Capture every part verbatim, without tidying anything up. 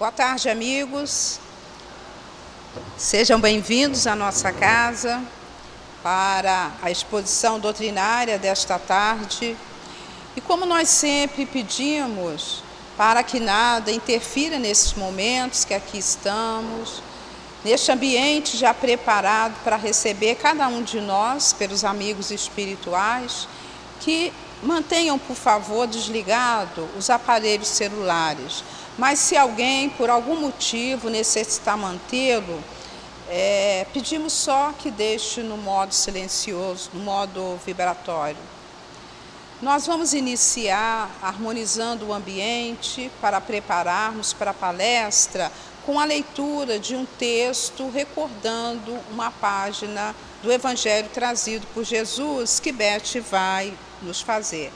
Boa tarde, amigos. Sejam bem-vindos à nossa casa para a exposição doutrinária desta tarde. E como nós sempre pedimos para que nada interfira nesses momentos que aqui estamos, neste ambiente já preparado para receber cada um de nós, pelos amigos espirituais, que mantenham, por favor, desligado os aparelhos celulares. Mas se alguém, por algum motivo, necessitar mantê-lo, é, pedimos só que deixe no modo silencioso, no modo vibratório. Nós vamos iniciar harmonizando o ambiente para prepararmos para a palestra com a leitura de um texto recordando uma página do Evangelho trazido por Jesus, que Beth vai nos fazer.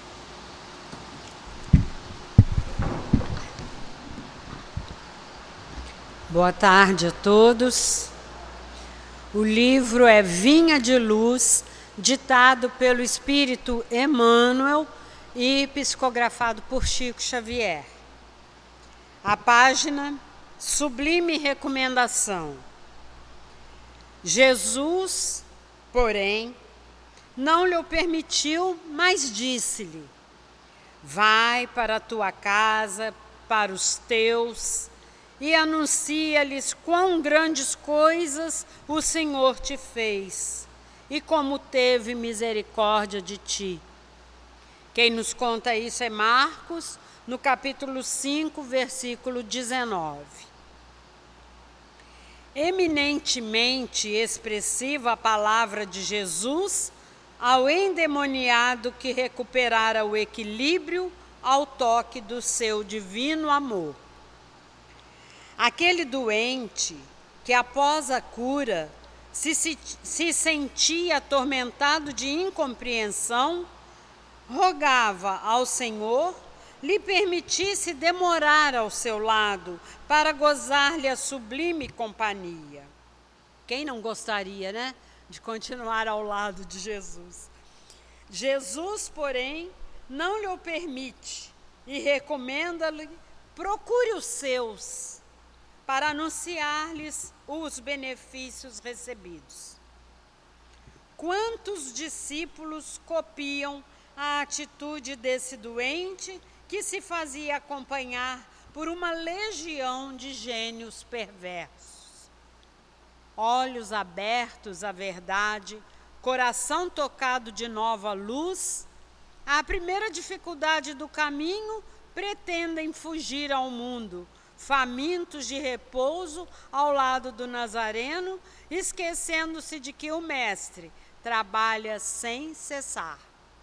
Boa tarde a todos. O livro é Vinha de Luz, ditado pelo Espírito Emmanuel e psicografado por Chico Xavier. A página Sublime Recomendação. Jesus, porém, não lhe o permitiu, mas disse-lhe: vai para a tua casa, para os teus, e anuncia-lhes quão grandes coisas o Senhor te fez, e como teve misericórdia de ti. Quem nos conta isso é Marcos, no capítulo cinco, versículo dezenove. Eminentemente expressiva a palavra de Jesus ao endemoniado que recuperara o equilíbrio ao toque do seu divino amor. Aquele doente que, após a cura, se, se, se sentia atormentado de incompreensão, rogava ao Senhor lhe permitisse demorar ao seu lado para gozar-lhe a sublime companhia. Quem não gostaria, né, de continuar ao lado de Jesus? Jesus, porém, não lhe o permite e recomenda-lhe: procure os seus, para anunciar-lhes os benefícios recebidos. Quantos discípulos copiam a atitude desse doente que se fazia acompanhar por uma legião de gênios perversos? Olhos abertos à verdade, coração tocado de nova luz, à primeira dificuldade do caminho, pretendem fugir ao mundo, famintos de repouso ao lado do Nazareno, esquecendo-se de que o Mestre trabalha sem cessar.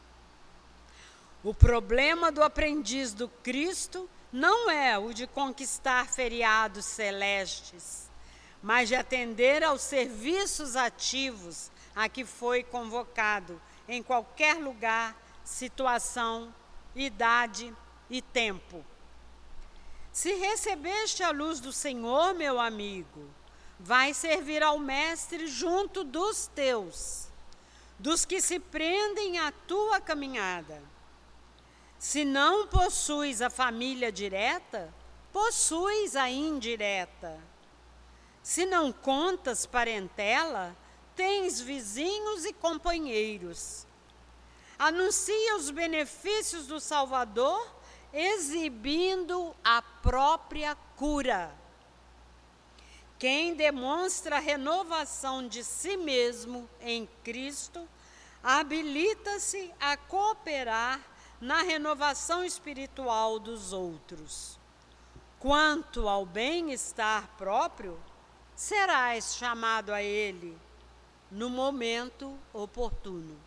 O problema do aprendiz do Cristo não é o de conquistar feriados celestes, mas de atender aos serviços ativos a que foi convocado em qualquer lugar, situação, idade e tempo. Se recebeste a luz do Senhor, meu amigo, vai servir ao Mestre junto dos teus, dos que se prendem à tua caminhada. Se não possuis a família direta, possuis a indireta. Se não contas parentela, tens vizinhos e companheiros. Anuncia os benefícios do Salvador, exibindo a própria cura. Quem demonstra a renovação de si mesmo em Cristo, habilita-se a cooperar na renovação espiritual dos outros. Quanto ao bem-estar próprio, serás chamado a ele no momento oportuno.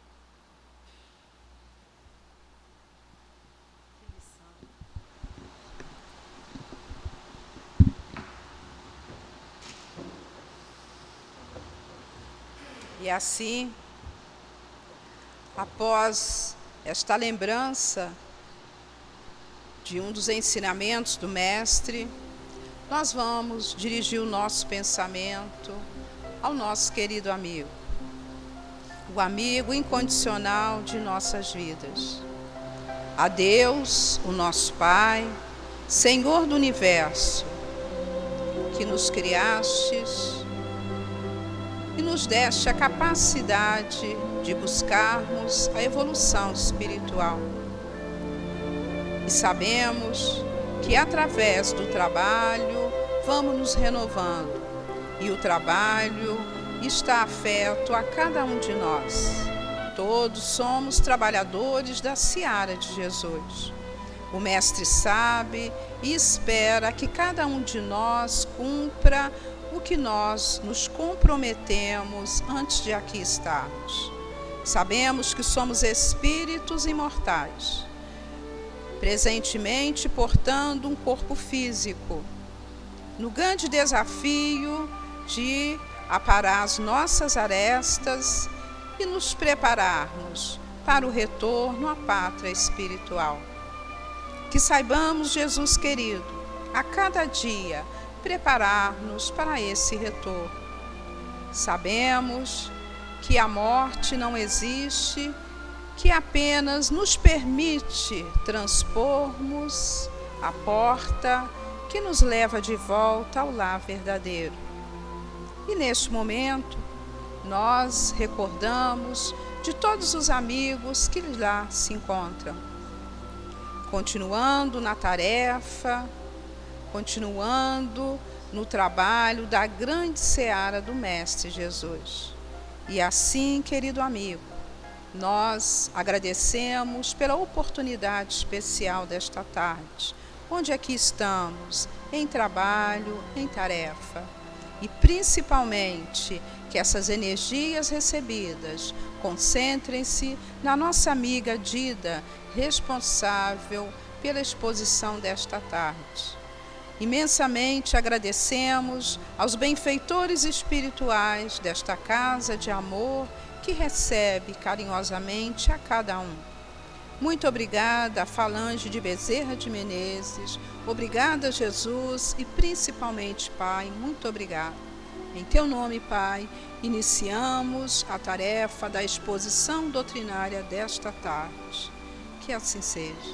E assim, após esta lembrança de um dos ensinamentos do Mestre, nós vamos dirigir o nosso pensamento ao nosso querido amigo, o amigo incondicional de nossas vidas. A Deus, o nosso Pai, Senhor do Universo, que nos criastes e nos deste a capacidade de buscarmos a evolução espiritual. E sabemos que através do trabalho vamos nos renovando, e o trabalho está afeto a cada um de nós. Todos somos trabalhadores da seara de Jesus. O Mestre sabe e espera que cada um de nós cumpra o que nós nos comprometemos antes de aqui estarmos. Sabemos que somos espíritos imortais, presentemente portando um corpo físico, no grande desafio de aparar as nossas arestas e nos prepararmos para o retorno à pátria espiritual. Que saibamos, Jesus querido, a cada dia preparar-nos para esse retorno. Sabemos que a morte não existe, que apenas nos permite transpormos a porta que nos leva de volta ao lar verdadeiro. E neste momento, nós recordamos de todos os amigos que lá se encontram, continuando na tarefa, continuando no trabalho da grande seara do Mestre Jesus. E assim, querido amigo, nós agradecemos pela oportunidade especial desta tarde, onde aqui estamos, em trabalho, em tarefa. E principalmente que essas energias recebidas concentrem-se na nossa amiga Dida, responsável pela exposição desta tarde. Imensamente agradecemos aos benfeitores espirituais desta casa de amor que recebe carinhosamente a cada um. Muito obrigada, Falange de Bezerra de Menezes, obrigada, Jesus, e principalmente, Pai, muito obrigada. Em Teu nome, Pai, iniciamos a tarefa da exposição doutrinária desta tarde. Que assim seja.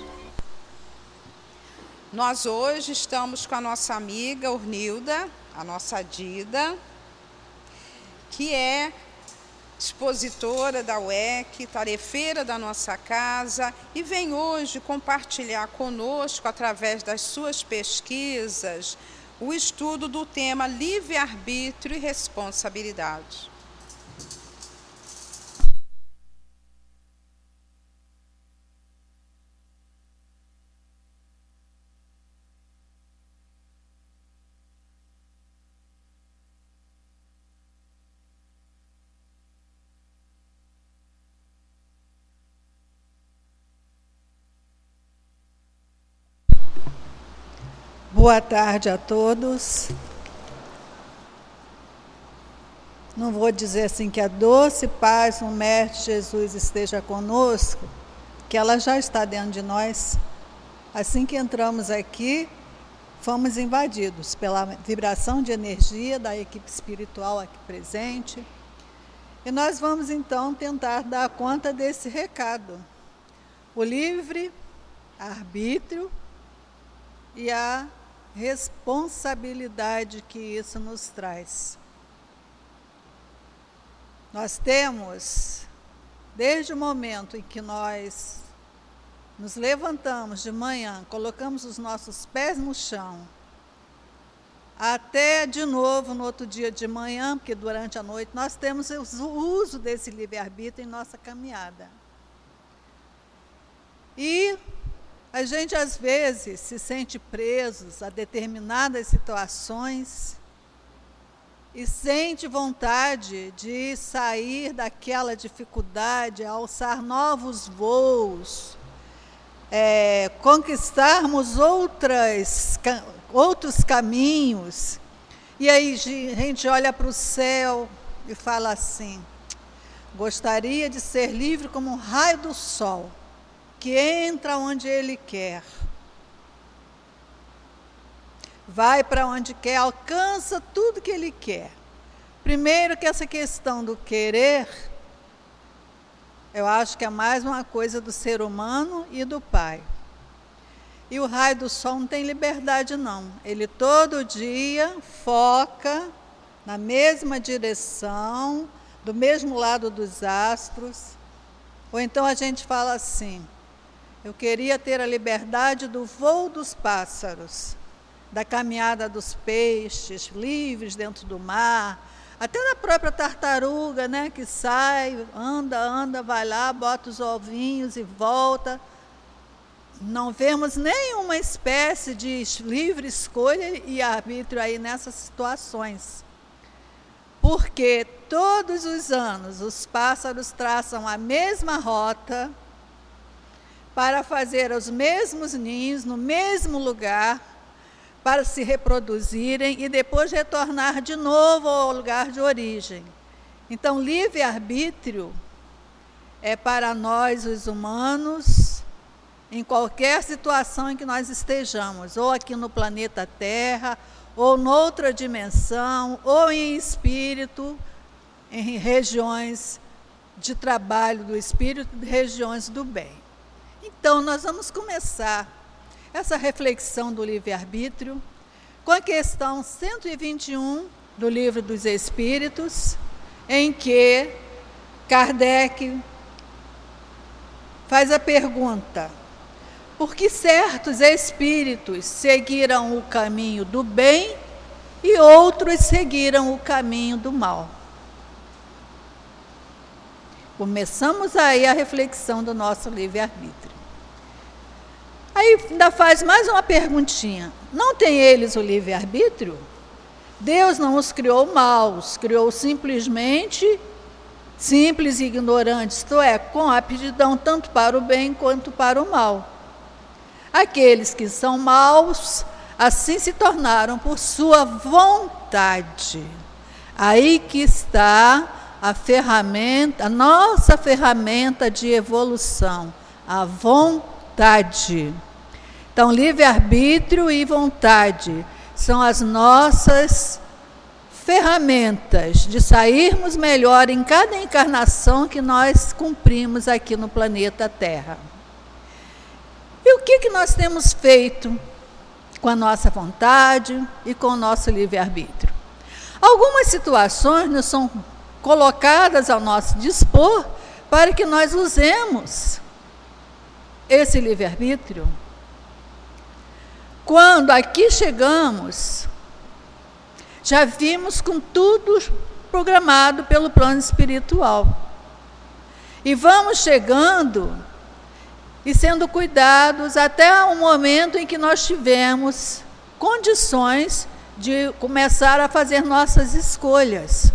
Nós hoje estamos com a nossa amiga Ornilda, a nossa Dida, que é expositora da U E C, tarefeira da nossa casa, e vem hoje compartilhar conosco, através das suas pesquisas, o estudo do tema livre-arbítrio e responsabilidade. Boa tarde a todos. Não vou dizer assim que a doce paz do Mestre Jesus esteja conosco, que ela já está dentro de nós. Assim que entramos aqui, fomos invadidos pela vibração de energia da equipe espiritual aqui presente. E nós vamos então tentar dar conta desse recado. O livre arbítrio e a responsabilidade que isso nos traz. Nós temos, desde o momento em que nós nos levantamos de manhã, colocamos os nossos pés no chão, até de novo no outro dia de manhã, porque durante a noite nós temos o uso desse livre-arbítrio em nossa caminhada. E a gente, às vezes, se sente presos a determinadas situações e sente vontade de sair daquela dificuldade, alçar novos voos, é, conquistarmos outras, outros caminhos. E aí a gente olha para o céu e fala assim: gostaria de ser livre como um raio do sol, que entra onde ele quer, vai para onde quer, alcança tudo que ele quer. Primeiro que essa questão do querer, eu acho que é mais uma coisa do ser humano e do Pai. E o raio do sol não tem liberdade, não. Ele todo dia foca na mesma direção, do mesmo lado dos astros. Ou então a gente fala assim: eu queria ter a liberdade do voo dos pássaros, da caminhada dos peixes livres dentro do mar, até da própria tartaruga, né, que sai, anda, anda, vai lá, bota os ovinhos e volta. Não vemos nenhuma espécie de livre escolha e arbítrio aí nessas situações. Porque todos os anos os pássaros traçam a mesma rota para fazer os mesmos ninhos no mesmo lugar, para se reproduzirem e depois retornar de novo ao lugar de origem. Então, livre-arbítrio é para nós, os humanos, em qualquer situação em que nós estejamos, ou aqui no planeta Terra, ou noutra dimensão, ou em espírito, em regiões de trabalho do espírito, regiões do bem. Então, nós vamos começar essa reflexão do livre-arbítrio com a questão cento e vinte e um do Livro dos Espíritos, em que Kardec faz a pergunta: por que certos espíritos seguiram o caminho do bem e outros seguiram o caminho do mal? Começamos aí a reflexão do nosso livre-arbítrio. Aí ainda faz mais uma perguntinha: não tem eles o livre-arbítrio? Deus não os criou maus, criou simplesmente simples e ignorantes, isto é, com aptidão tanto para o bem quanto para o mal. Aqueles que são maus, assim se tornaram por sua vontade. Aí que está a ferramenta, a nossa ferramenta de evolução, a vontade. Então, livre-arbítrio e vontade são as nossas ferramentas de sairmos melhor em cada encarnação que nós cumprimos aqui no planeta Terra. E o que, que nós temos feito com a nossa vontade e com o nosso livre-arbítrio? Algumas situações nos são colocadas ao nosso dispor para que nós usemos esse livre-arbítrio. Quando aqui chegamos, já vimos com tudo programado pelo plano espiritual. E vamos chegando e sendo cuidados até o momento em que nós tivemos condições de começar a fazer nossas escolhas.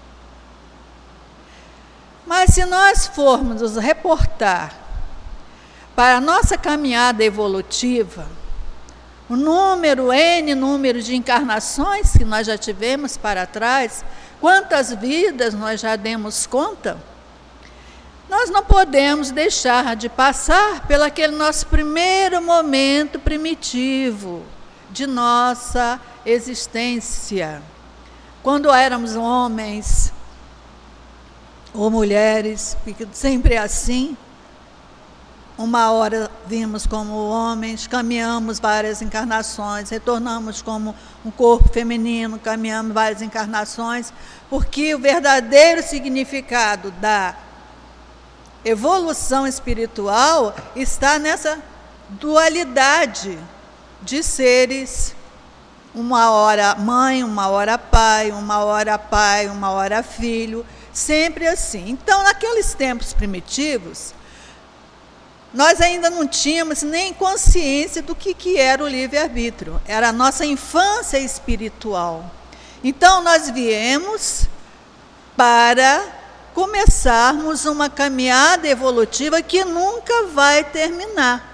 Mas se nós formos nos reportar para a nossa caminhada evolutiva, o número, N número de encarnações que nós já tivemos para trás, quantas vidas nós já demos conta, nós não podemos deixar de passar pelo aquele nosso primeiro momento primitivo de nossa existência, quando éramos homens ou mulheres, porque sempre é assim. Uma hora vimos como homens, caminhamos várias encarnações, retornamos como um corpo feminino, caminhamos várias encarnações, porque o verdadeiro significado da evolução espiritual está nessa dualidade de seres, uma hora mãe, uma hora pai, uma hora pai, uma hora filho, sempre assim. Então, naqueles tempos primitivos, nós ainda não tínhamos nem consciência do que, que era o livre-arbítrio. Era a nossa infância espiritual. Então, nós viemos para começarmos uma caminhada evolutiva que nunca vai terminar.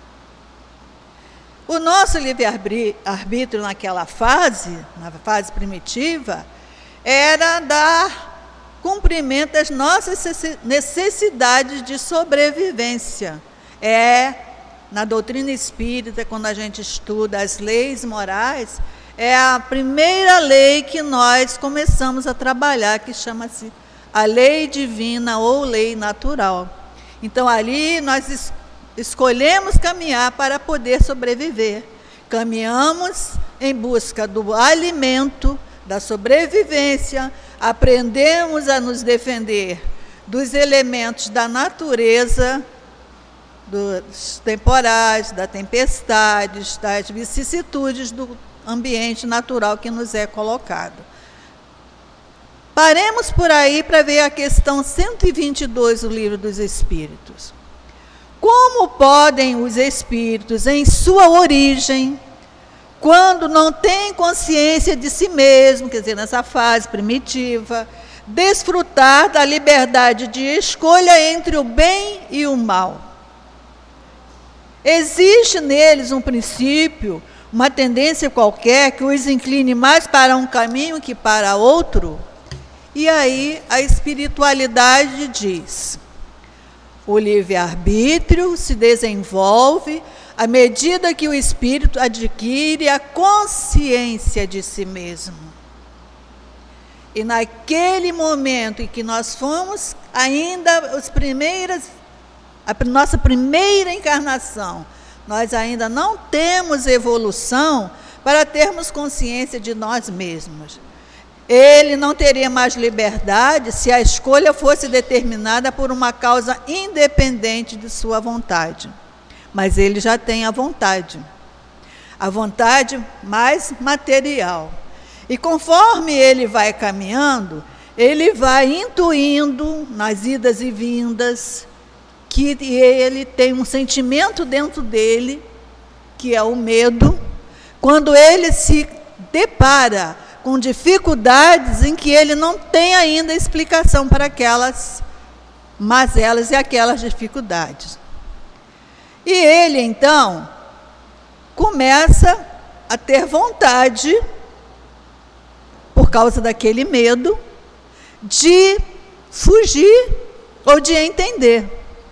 O nosso livre-arbítrio naquela fase, na fase primitiva, era dar cumprimento às nossas necessidades de sobrevivência. É, na doutrina espírita, quando a gente estuda as leis morais, é a primeira lei que nós começamos a trabalhar, que chama-se a lei divina ou lei natural. Então, ali nós escolhemos caminhar para poder sobreviver. Caminhamos em busca do alimento, da sobrevivência, aprendemos a nos defender dos elementos da natureza, dos temporais, das tempestades, das vicissitudes do ambiente natural que nos é colocado. Paremos por aí para ver a questão cento e vinte e dois do Livro dos Espíritos. Como podem os espíritos, em sua origem, quando não têm consciência de si mesmo, quer dizer, nessa fase primitiva, desfrutar da liberdade de escolha entre o bem e o mal? Existe neles um princípio, uma tendência qualquer que os incline mais para um caminho que para outro? E aí a espiritualidade diz: o livre-arbítrio se desenvolve à medida que o espírito adquire a consciência de si mesmo. E naquele momento em que nós fomos ainda os primeiras, a nossa primeira encarnação, nós ainda não temos evolução para termos consciência de nós mesmos. Ele não teria mais liberdade se a escolha fosse determinada por uma causa independente de sua vontade. Mas ele já tem a vontade, a vontade mais material. E conforme ele vai caminhando, ele vai intuindo nas idas e vindas que ele tem um sentimento dentro dele, que é o medo, quando ele se depara com dificuldades em que ele não tem ainda explicação para aquelas mazelas e aquelas dificuldades. E ele, então, começa a ter vontade, por causa daquele medo, de fugir ou de entender.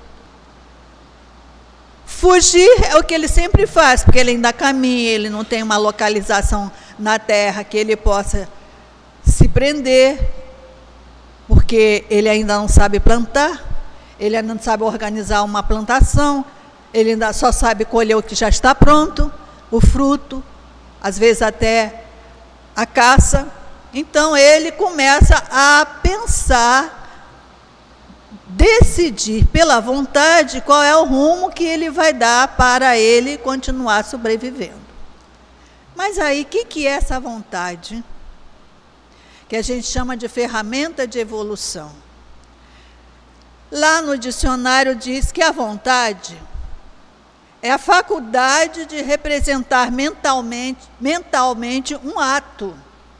Fugir é o que ele sempre faz, porque ele ainda caminha, ele não tem uma localização na terra que ele possa se prender, porque ele ainda não sabe plantar, ele ainda não sabe organizar uma plantação, ele ainda só sabe colher o que já está pronto, o fruto, às vezes até a caça. Então ele começa a pensar, decidir pela vontade qual é o rumo que ele vai dar para ele continuar sobrevivendo. Mas aí, o que, que é essa vontade? Que a gente chama de ferramenta de evolução. Lá no dicionário diz que a vontade é a faculdade de representar mentalmente, mentalmente um ato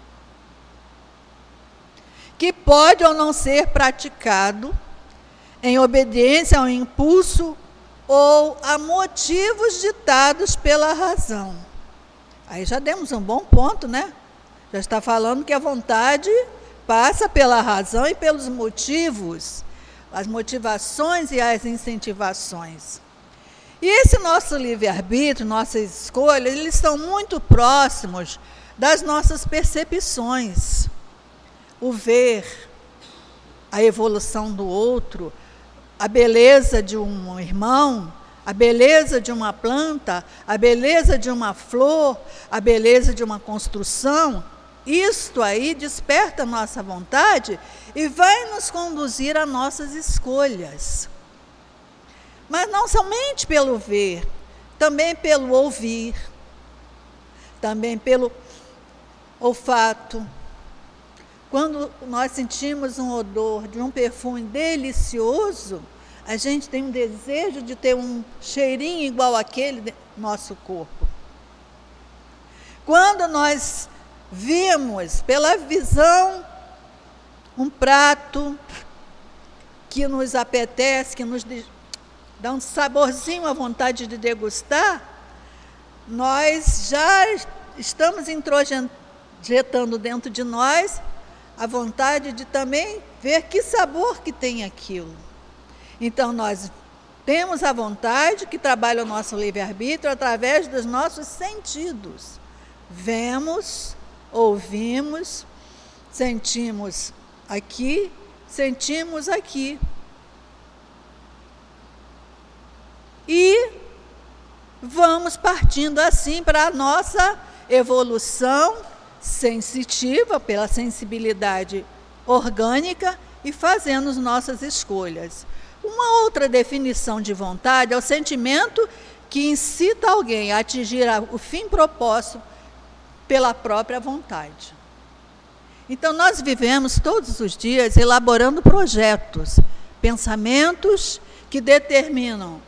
que pode ou não ser praticado em obediência ao impulso ou a motivos ditados pela razão. Aí já demos um bom ponto, né? Já está falando que a vontade passa pela razão e pelos motivos, as motivações e as incentivações. E esse nosso livre-arbítrio, nossas escolhas, eles estão muito próximos das nossas percepções. O ver, a evolução do outro, a beleza de um irmão, a beleza de uma planta, a beleza de uma flor, a beleza de uma construção, isto aí desperta a nossa vontade e vai nos conduzir a nossas escolhas. Mas não somente pelo ver, também pelo ouvir, também pelo olfato. Quando nós sentimos um odor de um perfume delicioso, a gente tem um desejo de ter um cheirinho igual àquele no nosso corpo. Quando nós vimos pela visão um prato que nos apetece, que nos dá um saborzinho à vontade de degustar, nós já estamos introjetando dentro de nós a vontade de também ver que sabor que tem aquilo. Então, nós temos a vontade que trabalha o nosso livre-arbítrio através dos nossos sentidos. Vemos, ouvimos, sentimos aqui, sentimos aqui. e vamos partindo assim para a nossa evolução sensitiva, pela sensibilidade orgânica, e fazendo as nossas escolhas. Uma outra definição de vontade é o sentimento que incita alguém a atingir o fim proposto pela própria vontade. Então, nós vivemos todos os dias elaborando projetos, pensamentos que determinam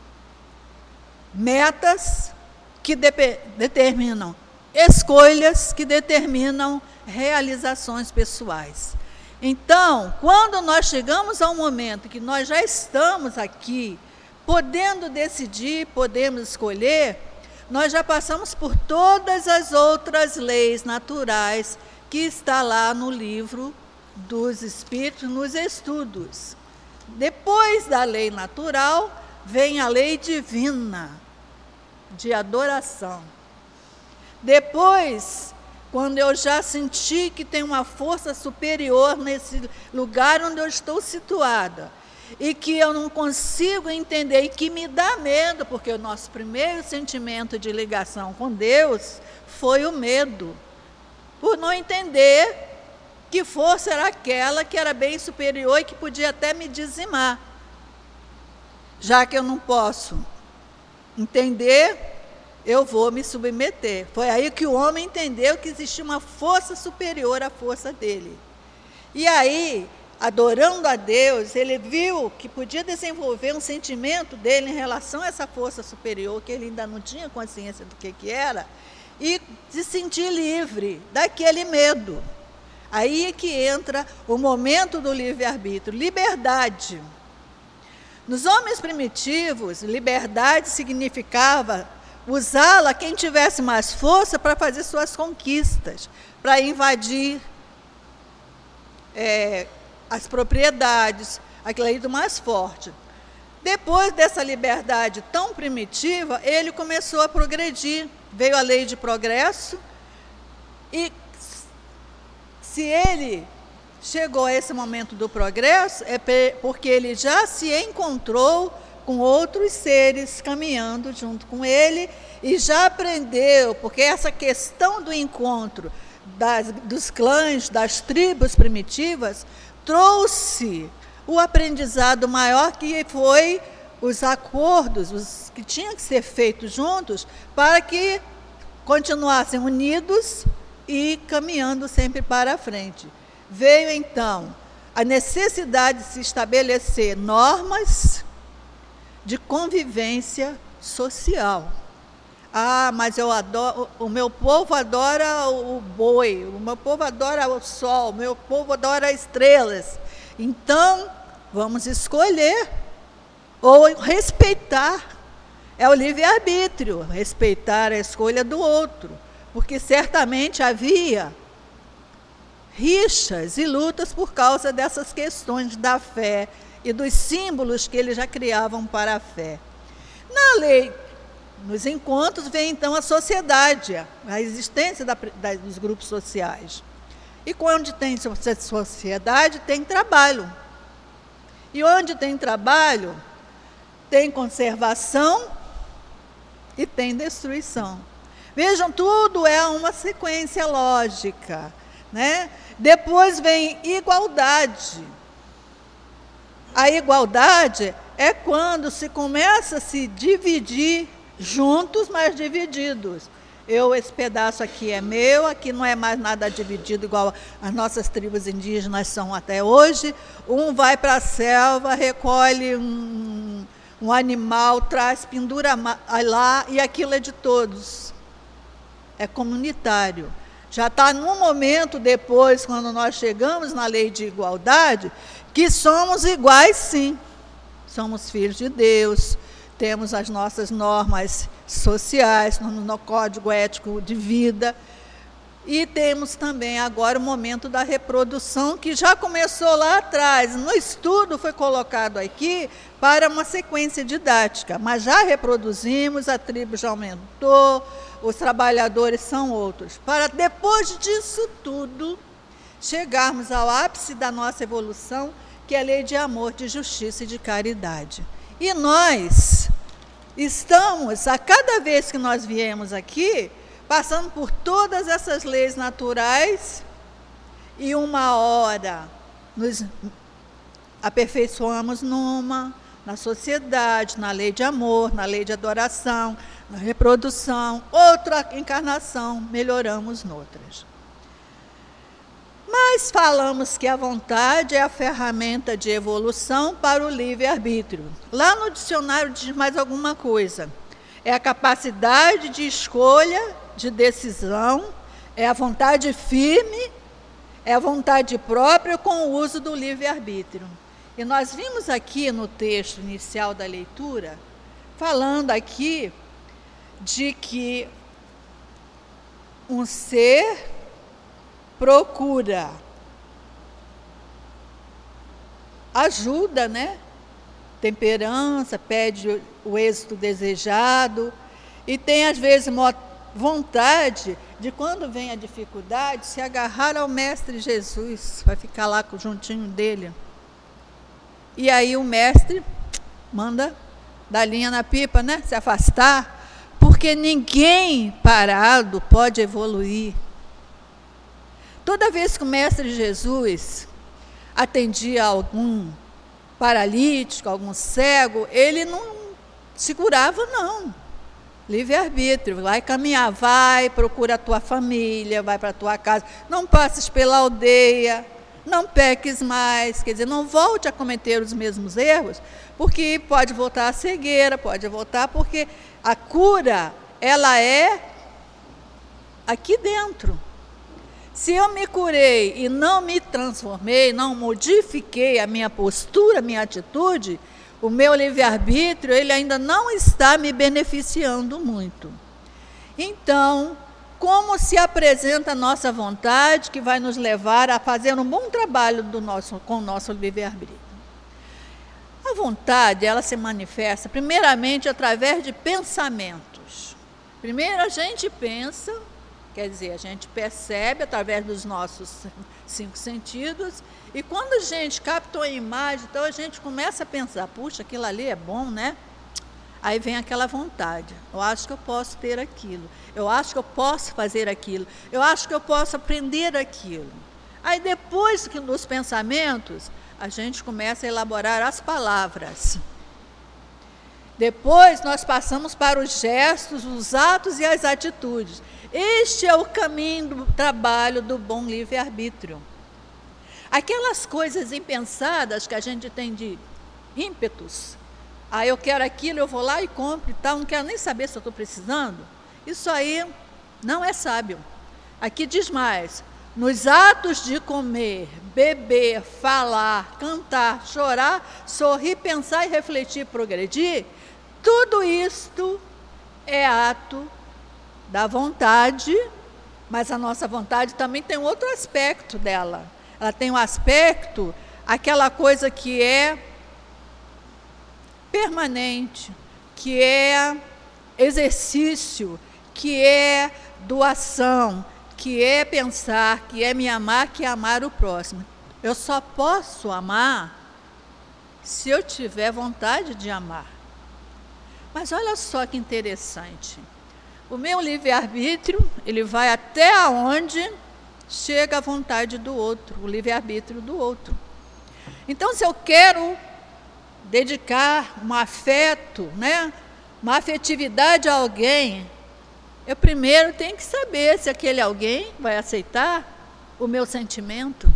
metas, que de, determinam escolhas, que determinam realizações pessoais. Então, quando nós chegamos ao momento que nós já estamos aqui, podendo decidir, podemos escolher, nós já passamos por todas as outras leis naturais que está lá no livro dos Espíritos, nos estudos. Depois da lei natural, vem a lei divina de adoração. Depois, quando eu já senti que tem uma força superior nesse lugar onde eu estou situada, e que eu não consigo entender, e que me dá medo, porque o nosso primeiro sentimento de ligação com Deus foi o medo, por não entender que força era aquela que era bem superior e que podia até me dizimar. Já que eu não posso entender, eu vou me submeter. Foi aí que o homem entendeu que existia uma força superior à força dele. E aí, adorando a Deus, ele viu que podia desenvolver um sentimento dele em relação a essa força superior, que ele ainda não tinha consciência do que, que era, e se sentir livre daquele medo. Aí é que entra o momento do livre-arbítrio, liberdade. Nos homens primitivos, liberdade significava usá-la quem tivesse mais força para fazer suas conquistas, para invadir é, as propriedades, aquilo aí do mais forte. Depois dessa liberdade tão primitiva, ele começou a progredir. Veio a lei de progresso, e se ele chegou a esse momento do progresso, é porque ele já se encontrou com outros seres caminhando junto com ele, e já aprendeu, porque essa questão do encontro das, dos clãs, das tribos primitivas, trouxe o aprendizado maior, que foi os acordos, os que tinham que ser feitos juntos, para que continuassem unidos e caminhando sempre para a frente. Veio, então, a necessidade de se estabelecer normas de convivência social. Ah, mas eu adoro, o meu povo adora o boi, o meu povo adora o sol, o meu povo adora estrelas. Então, vamos escolher ou respeitar. É o livre-arbítrio, respeitar a escolha do outro, porque certamente havia rixas e lutas por causa dessas questões da fé e dos símbolos que eles já criavam para a fé. Na lei, nos encontros, vem então a sociedade, a existência da, da, dos grupos sociais. E quando tem sociedade, tem trabalho. E onde tem trabalho, tem conservação e tem destruição. Vejam, tudo é uma sequência lógica, né? Depois vem igualdade. A igualdade é quando se começa a se dividir juntos, mas divididos. Eu, esse pedaço aqui é meu, aqui não é mais nada dividido, igual as nossas tribos indígenas são até hoje. Um vai para a selva, recolhe um, um animal, traz, pendura lá, e aquilo é de todos. É comunitário. Já está num momento depois, quando nós chegamos na lei de igualdade, que somos iguais, sim. Somos filhos de Deus, temos as nossas normas sociais, no, no código ético de vida, e temos também agora o momento da reprodução, que já começou lá atrás. No estudo foi colocado aqui para uma sequência didática, mas já reproduzimos, a tribo já aumentou, os trabalhadores são outros. Para depois disso tudo, chegarmos ao ápice da nossa evolução, que é a lei de amor, de justiça e de caridade. E nós estamos, a cada vez que nós viemos aqui, passando por todas essas leis naturais, e uma hora nos aperfeiçoamos numa, na sociedade, na lei de amor, na lei de adoração, na reprodução, outra encarnação, melhoramos noutras. Mas falamos que a vontade é a ferramenta de evolução para o livre-arbítrio. Lá no dicionário diz mais alguma coisa. É a capacidade de escolha, de decisão, é a vontade firme, é a vontade própria com o uso do livre-arbítrio. E nós vimos aqui no texto inicial da leitura, falando aqui de que um ser procura ajuda, né? Temperança, pede o êxito desejado e tem às vezes vontade de, quando vem a dificuldade, se agarrar ao Mestre Jesus, vai ficar lá juntinho dele. E aí o Mestre manda dar linha na pipa, né? Se afastar, porque ninguém parado pode evoluir. Toda vez que o Mestre Jesus atendia algum paralítico, algum cego, ele não segurava, não. Livre-arbítrio, vai caminhar, vai, procura a tua família, vai para a tua casa, não passes pela aldeia, não peques mais, quer dizer, não volte a cometer os mesmos erros, porque pode voltar a cegueira, pode voltar, porque a cura, ela é aqui dentro. Se eu me curei e não me transformei, não modifiquei a minha postura, a minha atitude, o meu livre-arbítrio, ele ainda não está me beneficiando muito. Então, como se apresenta a nossa vontade, que vai nos levar a fazer um bom trabalho do nosso, com o nosso livre-arbítrio? A vontade, ela se manifesta, primeiramente, através de pensamentos. Primeiro a gente pensa, quer dizer, a gente percebe através dos nossos cinco sentidos, e quando a gente captou a imagem, então a gente começa a pensar, puxa, aquilo ali é bom, né? Aí vem aquela vontade, eu acho que eu posso ter aquilo, eu acho que eu posso fazer aquilo, eu acho que eu posso aprender aquilo. Aí depois que nos pensamentos, a gente começa a elaborar as palavras. Depois nós passamos para os gestos, os atos e as atitudes. Este é o caminho do trabalho do bom livre-arbítrio. Aquelas coisas impensadas que a gente tem de ímpetos, ah, eu quero aquilo, eu vou lá e compro e tal, não quero nem saber se eu estou precisando, isso aí não é sábio. Aqui diz mais, nos atos de comer, beber, falar, cantar, chorar, sorrir, pensar e refletir, progredir, tudo isto é ato da vontade, mas a nossa vontade também tem outro aspecto dela. Ela tem um aspecto, aquela coisa que é permanente, que é exercício, que é doação, que é pensar, que é me amar, que é amar o próximo. Eu só posso amar se eu tiver vontade de amar. Mas olha só que interessante. O meu livre-arbítrio, ele vai até onde chega a vontade do outro, o livre-arbítrio do outro. Então, se eu quero dedicar um afeto, né, uma afetividade a alguém, eu primeiro tenho que saber se aquele alguém vai aceitar o meu sentimento.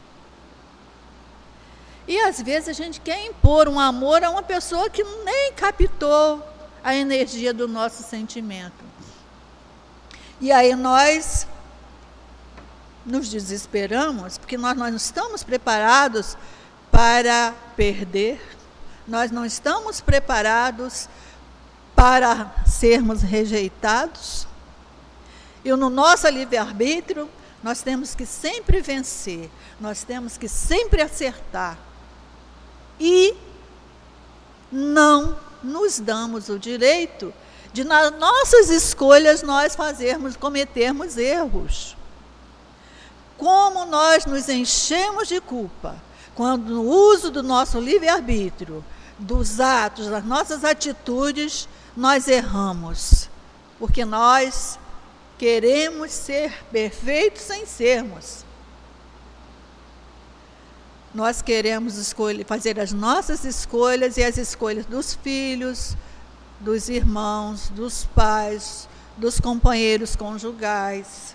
E às vezes a gente quer impor um amor a uma pessoa que nem captou a energia do nosso sentimento. E aí nós nos desesperamos, porque nós, nós não estamos preparados para perder, nós não estamos preparados para sermos rejeitados. E no nosso livre-arbítrio, nós temos que sempre vencer, nós temos que sempre acertar. E não nos damos o direito de, nas nossas escolhas, nós fazermos, cometermos erros. Como nós nos enchemos de culpa quando, no uso do nosso livre-arbítrio, dos atos, das nossas atitudes, nós erramos, porque nós queremos ser perfeitos sem sermos. Nós queremos escolher, fazer as nossas escolhas e as escolhas dos filhos, dos irmãos, dos pais, dos companheiros conjugais.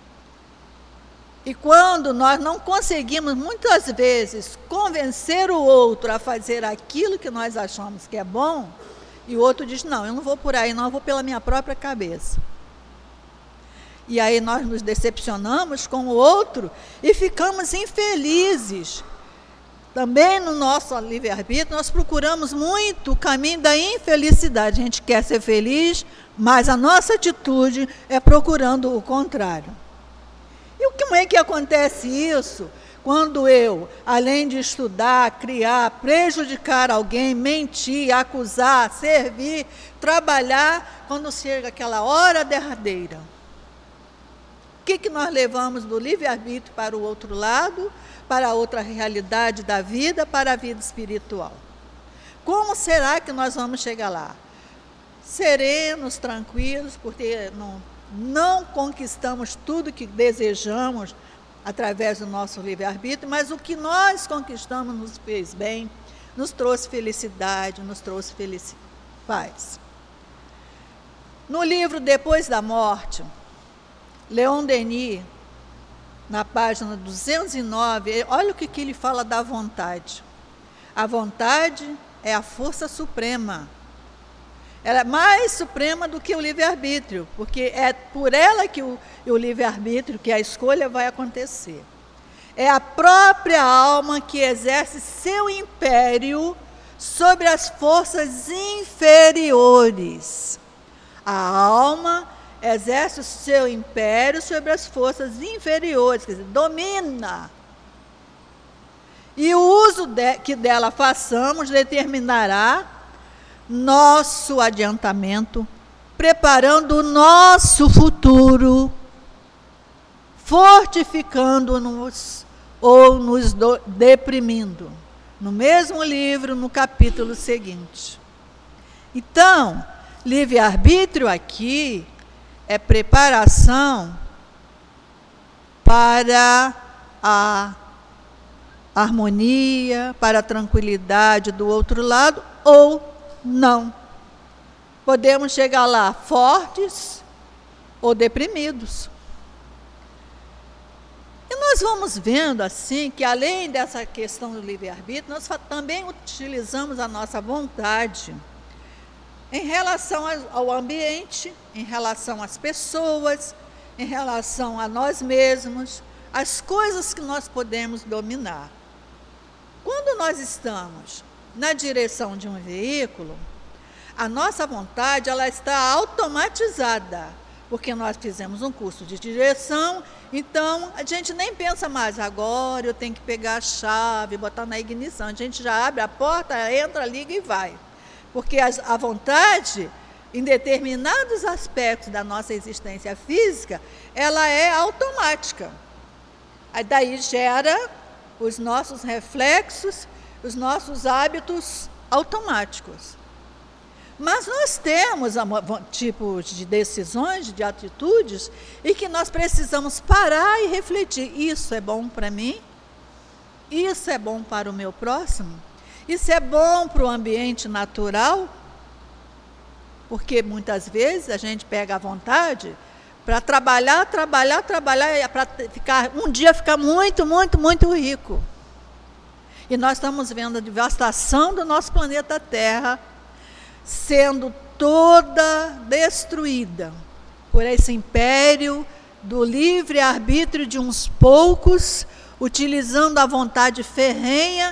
E quando nós não conseguimos, muitas vezes, convencer o outro a fazer aquilo que nós achamos que é bom, e o outro diz, não, eu não vou por aí, não, eu vou pela minha própria cabeça. E aí nós nos decepcionamos com o outro e ficamos infelizes. Também no nosso livre-arbítrio, nós procuramos muito o caminho da infelicidade. A gente quer ser feliz, mas a nossa atitude é procurando o contrário. E como é que acontece isso? Quando eu, além de estudar, criar, prejudicar alguém, mentir, acusar, servir, trabalhar, quando chega aquela hora derradeira, o que, que nós levamos do livre-arbítrio para o outro lado, para a outra realidade da vida, para a vida espiritual? Como será que nós vamos chegar lá? Serenos, tranquilos, porque não, não conquistamos tudo que desejamos através do nosso livre-arbítrio, mas o que nós conquistamos nos fez bem, nos trouxe felicidade, nos trouxe felici- paz. No livro Depois da Morte, Leon Denis, na página duzentos e nove, olha o que, que ele fala da vontade. A vontade é a força suprema. Ela é mais suprema do que o livre-arbítrio, porque é por ela que o, o livre-arbítrio, que a escolha vai acontecer. É a própria alma que exerce seu império sobre as forças inferiores. A alma exerce o seu império sobre as forças inferiores, quer dizer, domina. E o uso de, que dela façamos determinará nosso adiantamento, preparando o nosso futuro, fortificando-nos ou nos do, deprimindo. No mesmo livro, no capítulo seguinte. Então, livre-arbítrio aqui é preparação para a harmonia, para a tranquilidade do outro lado, ou não. Podemos chegar lá fortes ou deprimidos. E nós vamos vendo assim que, além dessa questão do livre-arbítrio, nós também utilizamos a nossa vontade em relação ao ambiente, em relação às pessoas, em relação a nós mesmos, as coisas que nós podemos dominar. Quando nós estamos na direção de um veículo, a nossa vontade ela está automatizada, porque nós fizemos um curso de direção, então a gente nem pensa mais, agora eu tenho que pegar a chave, botar na ignição, a gente já abre a porta, entra, liga e vai. Porque a vontade, em determinados aspectos da nossa existência física, ela é automática. Aí daí gera os nossos reflexos, os nossos hábitos automáticos. Mas nós temos tipos de decisões, de atitudes, e que nós precisamos parar e refletir. Isso é bom para mim? Isso é bom para o meu próximo? Isso é bom para o ambiente natural? Porque muitas vezes a gente pega a vontade para trabalhar, trabalhar, trabalhar, para ficar, um dia ficar muito, muito, muito rico. E nós estamos vendo a devastação do nosso planeta Terra sendo toda destruída por esse império do livre-arbítrio de uns poucos, utilizando a vontade ferrenha.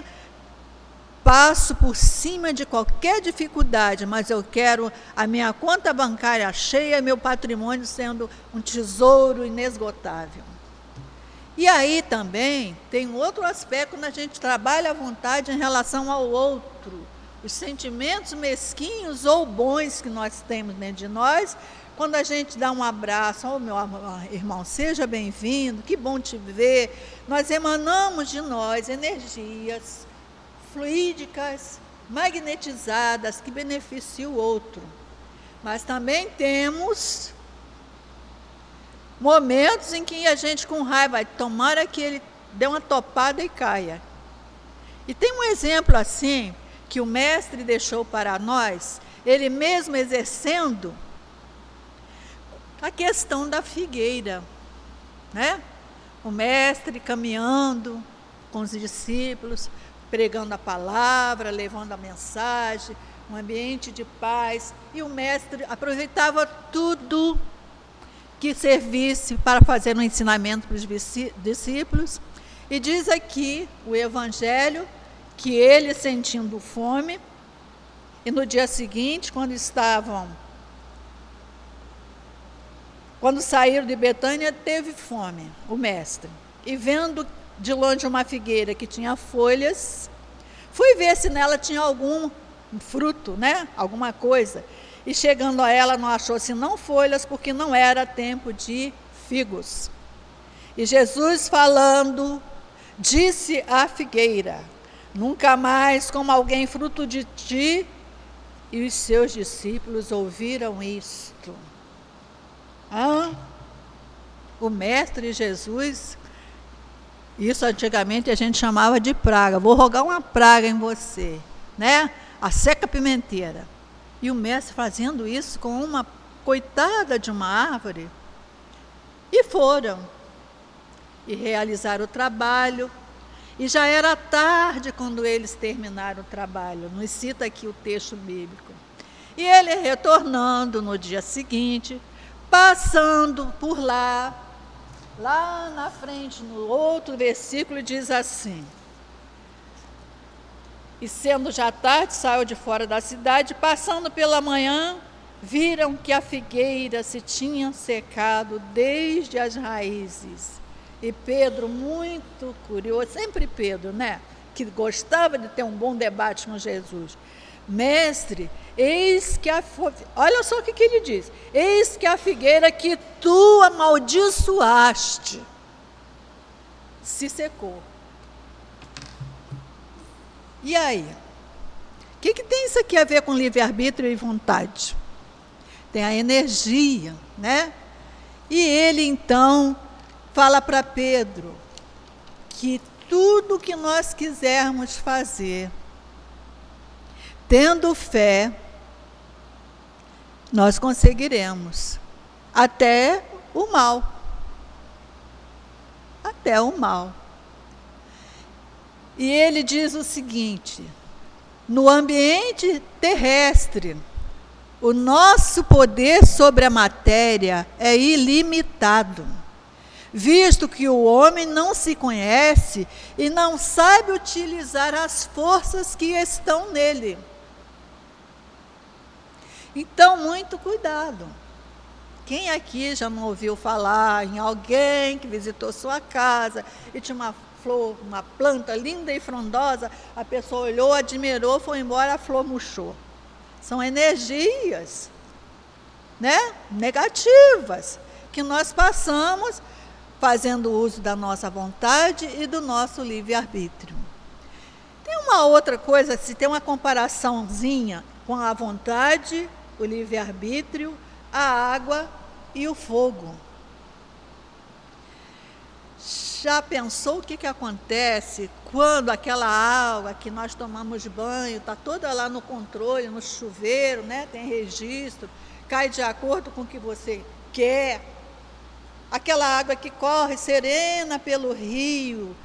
Passo por cima de qualquer dificuldade, mas eu quero a minha conta bancária cheia, meu patrimônio sendo um tesouro inesgotável. E aí também tem um outro aspecto quando a gente trabalha a vontade em relação ao outro. Os sentimentos mesquinhos ou bons que nós temos dentro de nós, quando a gente dá um abraço, oh, meu irmão, seja bem-vindo, que bom te ver, nós emanamos de nós energias fluídicas magnetizadas que beneficiam o outro. Mas também temos momentos em que a gente com raiva, tomara que ele dê uma topada e caia. E tem um exemplo assim, que o mestre deixou para nós, ele mesmo exercendo a questão da figueira, né? O mestre caminhando com os discípulos, pregando a palavra, levando a mensagem, um ambiente de paz, e o mestre aproveitava tudo que servisse para fazer um ensinamento para os discípulos, e diz aqui o Evangelho que ele, sentindo fome, e no dia seguinte, quando estavam, quando saíram de Betânia, teve fome, o mestre, e vendo de longe uma figueira que tinha folhas, fui ver se nela tinha algum fruto, né? Alguma coisa, e chegando a ela não achou senão folhas, porque não era tempo de figos. E Jesus, falando, disse à figueira: nunca mais coma alguém fruto de ti. E os seus discípulos ouviram isto. Ah, o mestre Jesus, isso antigamente a gente chamava de praga. Vou rogar uma praga em você, né? A seca pimenteira. E o mestre fazendo isso com uma coitada de uma árvore. E foram. E realizaram o trabalho. E já era tarde quando eles terminaram o trabalho. Nos cita aqui o texto bíblico. E ele retornando no dia seguinte, passando por lá, lá na frente, no outro versículo, diz assim: e sendo já tarde, saiu de fora da cidade, passando pela manhã, viram que a figueira se tinha secado desde as raízes. E Pedro, muito curioso, sempre Pedro, né? Que gostava de ter um bom debate com Jesus. Mestre, eis que a... Olha só o que, que ele diz. Eis que a figueira que tu amaldiçoaste se secou. E aí? O que, que tem isso aqui a ver com livre-arbítrio e vontade? Tem a energia, né? E ele, então, fala para Pedro que tudo que nós quisermos fazer, tendo fé, nós conseguiremos. Até o mal. Até o mal. E ele diz o seguinte: no ambiente terrestre, o nosso poder sobre a matéria é ilimitado, visto que o homem não se conhece e não sabe utilizar as forças que estão nele. Então, muito cuidado. Quem aqui já não ouviu falar em alguém que visitou sua casa e tinha uma flor, uma planta linda e frondosa, a pessoa olhou, admirou, foi embora, a flor murchou. São energias, né, negativas, que nós passamos fazendo uso da nossa vontade e do nosso livre-arbítrio. Tem uma outra coisa, se tem uma comparaçãozinha com a vontade, o livre-arbítrio, a água e o fogo. Já pensou o que, que acontece quando aquela água que nós tomamos banho, está toda lá no controle, no chuveiro, né? Tem registro, cai de acordo com o que você quer. Aquela água que corre serena pelo rio,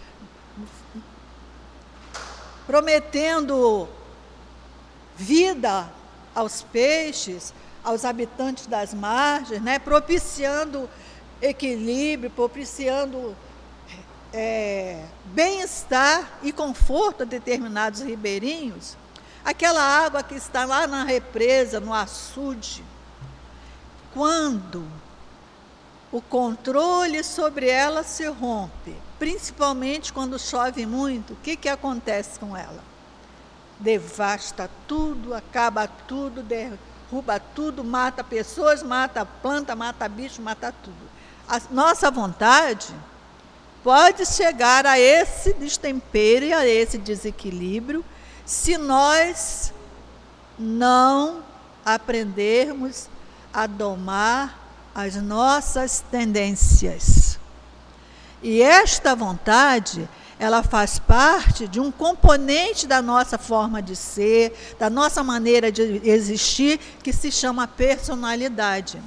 prometendo vida aos peixes, aos habitantes das margens, né? Propiciando equilíbrio, propiciando é, bem-estar e conforto a determinados ribeirinhos. Aquela água que está lá na represa, no açude, quando o controle sobre ela se rompe, principalmente quando chove muito, o que, que acontece com ela? Devasta tudo, acaba tudo, derruba tudo, mata pessoas, mata planta, mata bicho, mata tudo. A nossa vontade pode chegar a esse destempero e a esse desequilíbrio se nós não aprendermos a domar as nossas tendências. E esta vontade, ela faz parte de um componente da nossa forma de ser, da nossa maneira de existir, que se chama personalidade.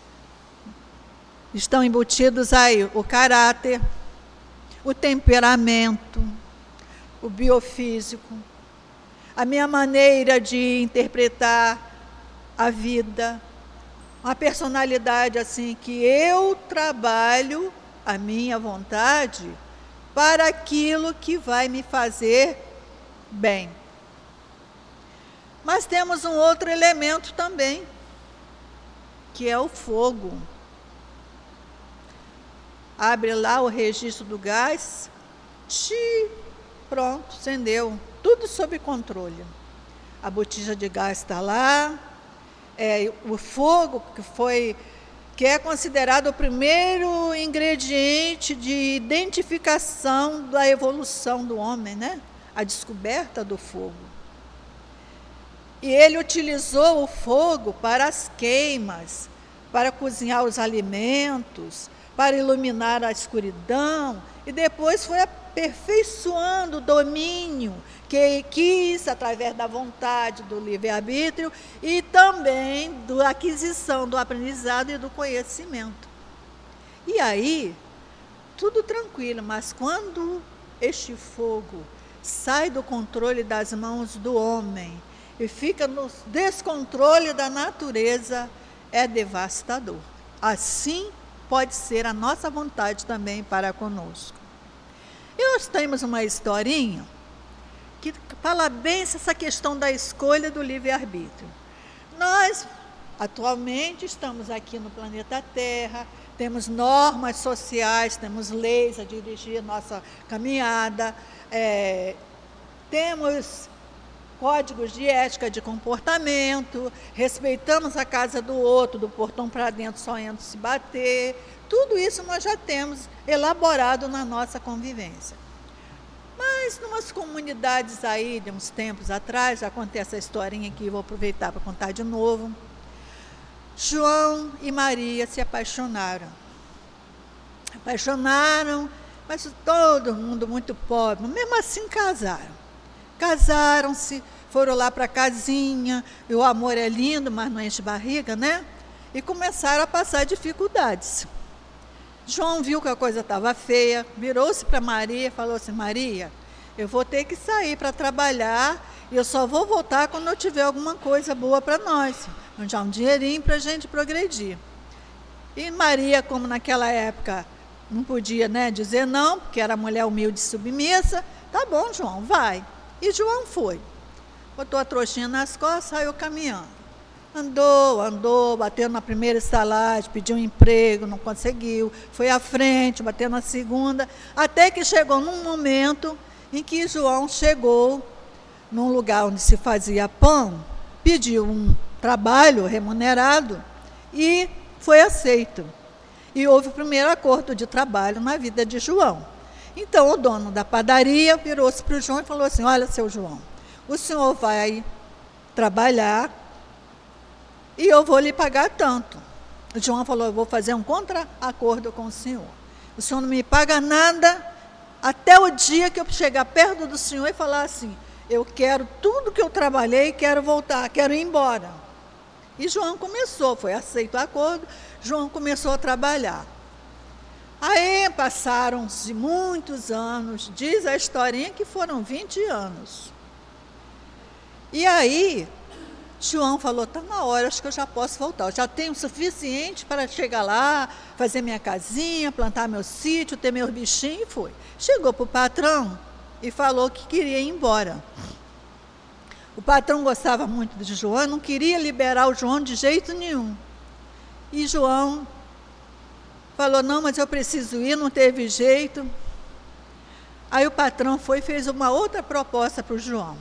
Estão embutidos aí o caráter, o temperamento, o biofísico, a minha maneira de interpretar a vida, uma personalidade assim que eu trabalho a minha vontade para aquilo que vai me fazer bem. Mas temos um outro elemento também, que é o fogo. Abre lá o registro do gás, tchi, pronto, acendeu, tudo sob controle. A botija de gás está lá, é, o fogo que foi, que é considerado o primeiro ingrediente de identificação da evolução do homem, né? A descoberta do fogo. E ele utilizou o fogo para as queimas, para cozinhar os alimentos, para iluminar a escuridão, e depois foi aperfeiçoando o domínio que quis, através da vontade, do livre-arbítrio, e também da aquisição do aprendizado e do conhecimento. E aí, tudo tranquilo, mas quando este fogo sai do controle das mãos do homem e fica no descontrole da natureza, é devastador. Assim pode ser a nossa vontade também para conosco. E nós temos uma historinha que fala bem essa questão da escolha do livre-arbítrio. Nós, atualmente, estamos aqui no planeta Terra, temos normas sociais, temos leis a dirigir nossa caminhada, é, temos códigos de ética de comportamento, respeitamos a casa do outro, do portão para dentro só entra se bater. Tudo isso nós já temos elaborado na nossa convivência. Mas, em umas comunidades aí, de uns tempos atrás, já contei essa historinha aqui, vou aproveitar para contar de novo. João e Maria se apaixonaram. Apaixonaram, mas todo mundo muito pobre, mesmo assim casaram. Casaram-se, foram lá para a casinha, e o amor é lindo, mas não enche barriga, né? E começaram a passar dificuldades. João viu que a coisa estava feia, virou-se para Maria e falou assim: Maria, eu vou ter que sair para trabalhar e eu só vou voltar quando eu tiver alguma coisa boa para nós, arranjar um dinheirinho para a gente progredir. E Maria, como naquela época não podia, né, dizer não, porque era mulher humilde e submissa, tá bom, João, vai. E João foi. Botou a trouxinha nas costas, saiu caminhando. Andou, andou, bateu na primeira estalagem, pediu um emprego, não conseguiu. Foi à frente, bateu na segunda, até que chegou num momento em que João chegou num lugar onde se fazia pão, pediu um trabalho remunerado e foi aceito. E houve o primeiro acordo de trabalho na vida de João. Então, o dono da padaria virou-se para o João e falou assim: olha, seu João, o senhor vai trabalhar e eu vou lhe pagar tanto. O João falou: eu vou fazer um contra-acordo com o senhor. O senhor não me paga nada até o dia que eu chegar perto do senhor e falar assim: eu quero tudo que eu trabalhei, quero voltar, quero ir embora. E João começou, foi aceito o acordo, João começou a trabalhar. Aí passaram-se muitos anos, diz a historinha que foram vinte anos. E aí, João falou: está na hora, acho que eu já posso voltar. Eu já tenho o suficiente para chegar lá, fazer minha casinha, plantar meu sítio, ter meus bichinhos, e foi. Chegou para o patrão e falou que queria ir embora. O patrão gostava muito de João, não queria liberar o João de jeito nenhum. E João falou: não, mas eu preciso ir, não teve jeito. Aí o patrão foi e fez uma outra proposta para o João.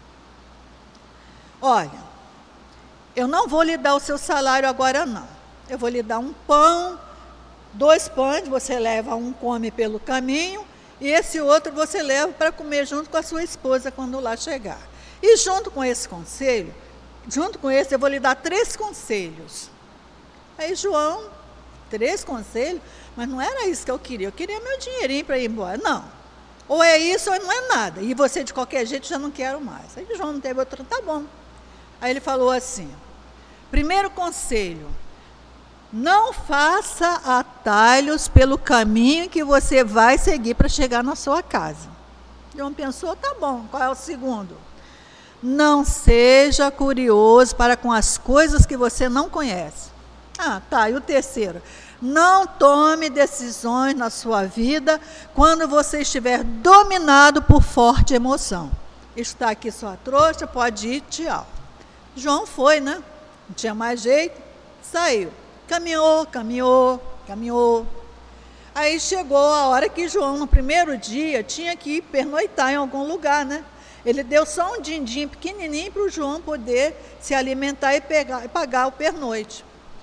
Olha, eu não vou lhe dar o seu salário agora não. Eu vou lhe dar um pão, dois pães, você leva um, come pelo caminho, e esse outro você leva para comer junto com a sua esposa quando lá chegar. E junto com esse conselho, junto com esse, eu vou lhe dar três conselhos. Aí João, três conselhos, mas não era isso que eu queria. Eu queria meu dinheirinho para ir embora. Não. Ou é isso ou não é nada. E você, de qualquer jeito, já não quero mais. Aí João não teve outro, tá bom. Aí ele falou assim, primeiro conselho, não faça atalhos pelo caminho que você vai seguir para chegar na sua casa. João pensou, tá bom, qual é o segundo? Não seja curioso para com as coisas que você não conhece. Ah, tá, e o terceiro? Não tome decisões na sua vida quando você estiver dominado por forte emoção. Está aqui sua trouxa, pode ir, tchau. João foi, né? Não tinha mais jeito, saiu. Caminhou, caminhou, caminhou. Aí chegou a hora que João, no primeiro dia, tinha que ir pernoitar em algum lugar, né? Ele deu só um din-din pequenininho para o João poder se alimentar e, pegar, e pagar o pernoite.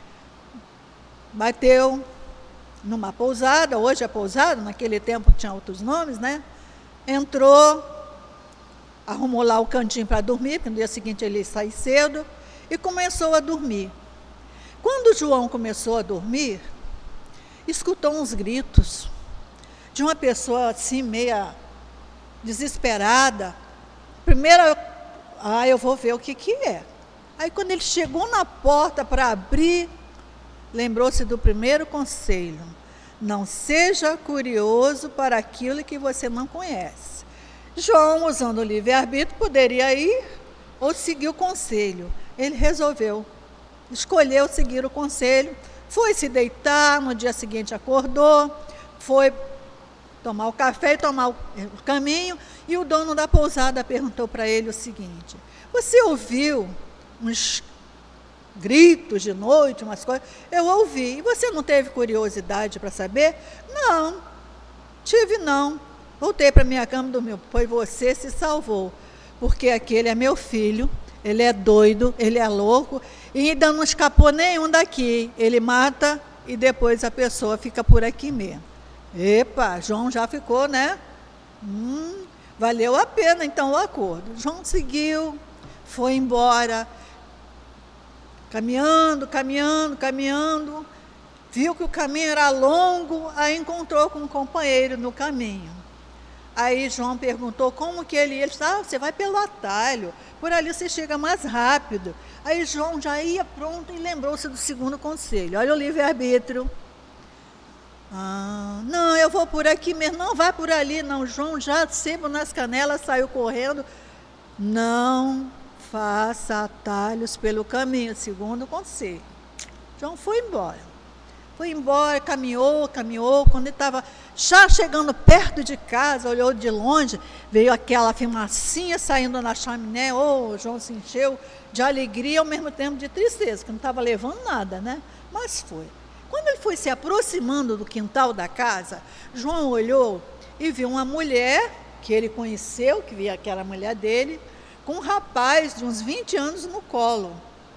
Bateu numa pousada, hoje é pousada, naquele tempo tinha outros nomes, né? Entrou, arrumou lá o cantinho para dormir, porque no dia seguinte ele ia sair cedo, e começou a dormir. Quando João começou a dormir, escutou uns gritos de uma pessoa assim, meia desesperada. Primeiro, ah, eu vou ver o que que é. Aí quando ele chegou na porta para abrir, lembrou-se do primeiro conselho, não seja curioso para aquilo que você não conhece. João, usando o livre-arbítrio, poderia ir ou seguir o conselho. Ele resolveu, escolheu seguir o conselho, foi se deitar, no dia seguinte acordou, foi tomar o café e tomar o caminho, e o dono da pousada perguntou para ele o seguinte, você ouviu uns gritos de noite, umas coisas? Eu ouvi. E você não teve curiosidade para saber? Não, tive não. Voltei para minha cama e dormi. Foi você se salvou, porque aquele é meu filho, ele é doido, ele é louco, e ainda não escapou nenhum daqui. Ele mata e depois a pessoa fica por aqui mesmo. Epa, João já ficou, né? Hum, valeu a pena então o acordo. João seguiu, foi embora, caminhando, caminhando, caminhando, viu que o caminho era longo, aí encontrou com um companheiro no caminho. Aí João perguntou como que ele ia. Ele disse, ah, você vai pelo atalho, por ali você chega mais rápido. Aí João já ia pronto e lembrou-se do segundo conselho. Olha o livre-arbítrio. Ah, não, eu vou por aqui mesmo. Não, vai por ali, não. João já sebo nas canelas, saiu correndo. Não faça atalhos pelo caminho, segundo conselho. João foi embora. Foi embora, caminhou, caminhou. Quando ele estava já chegando perto de casa, olhou de longe, veio aquela fumacinha saindo na chaminé. Oh, João se encheu de alegria ao mesmo tempo de tristeza, que não estava levando nada, né? Mas foi. Quando ele foi se aproximando do quintal da casa, João olhou e viu uma mulher que ele conheceu, que via aquela mulher dele, com um rapaz de uns vinte anos no colo.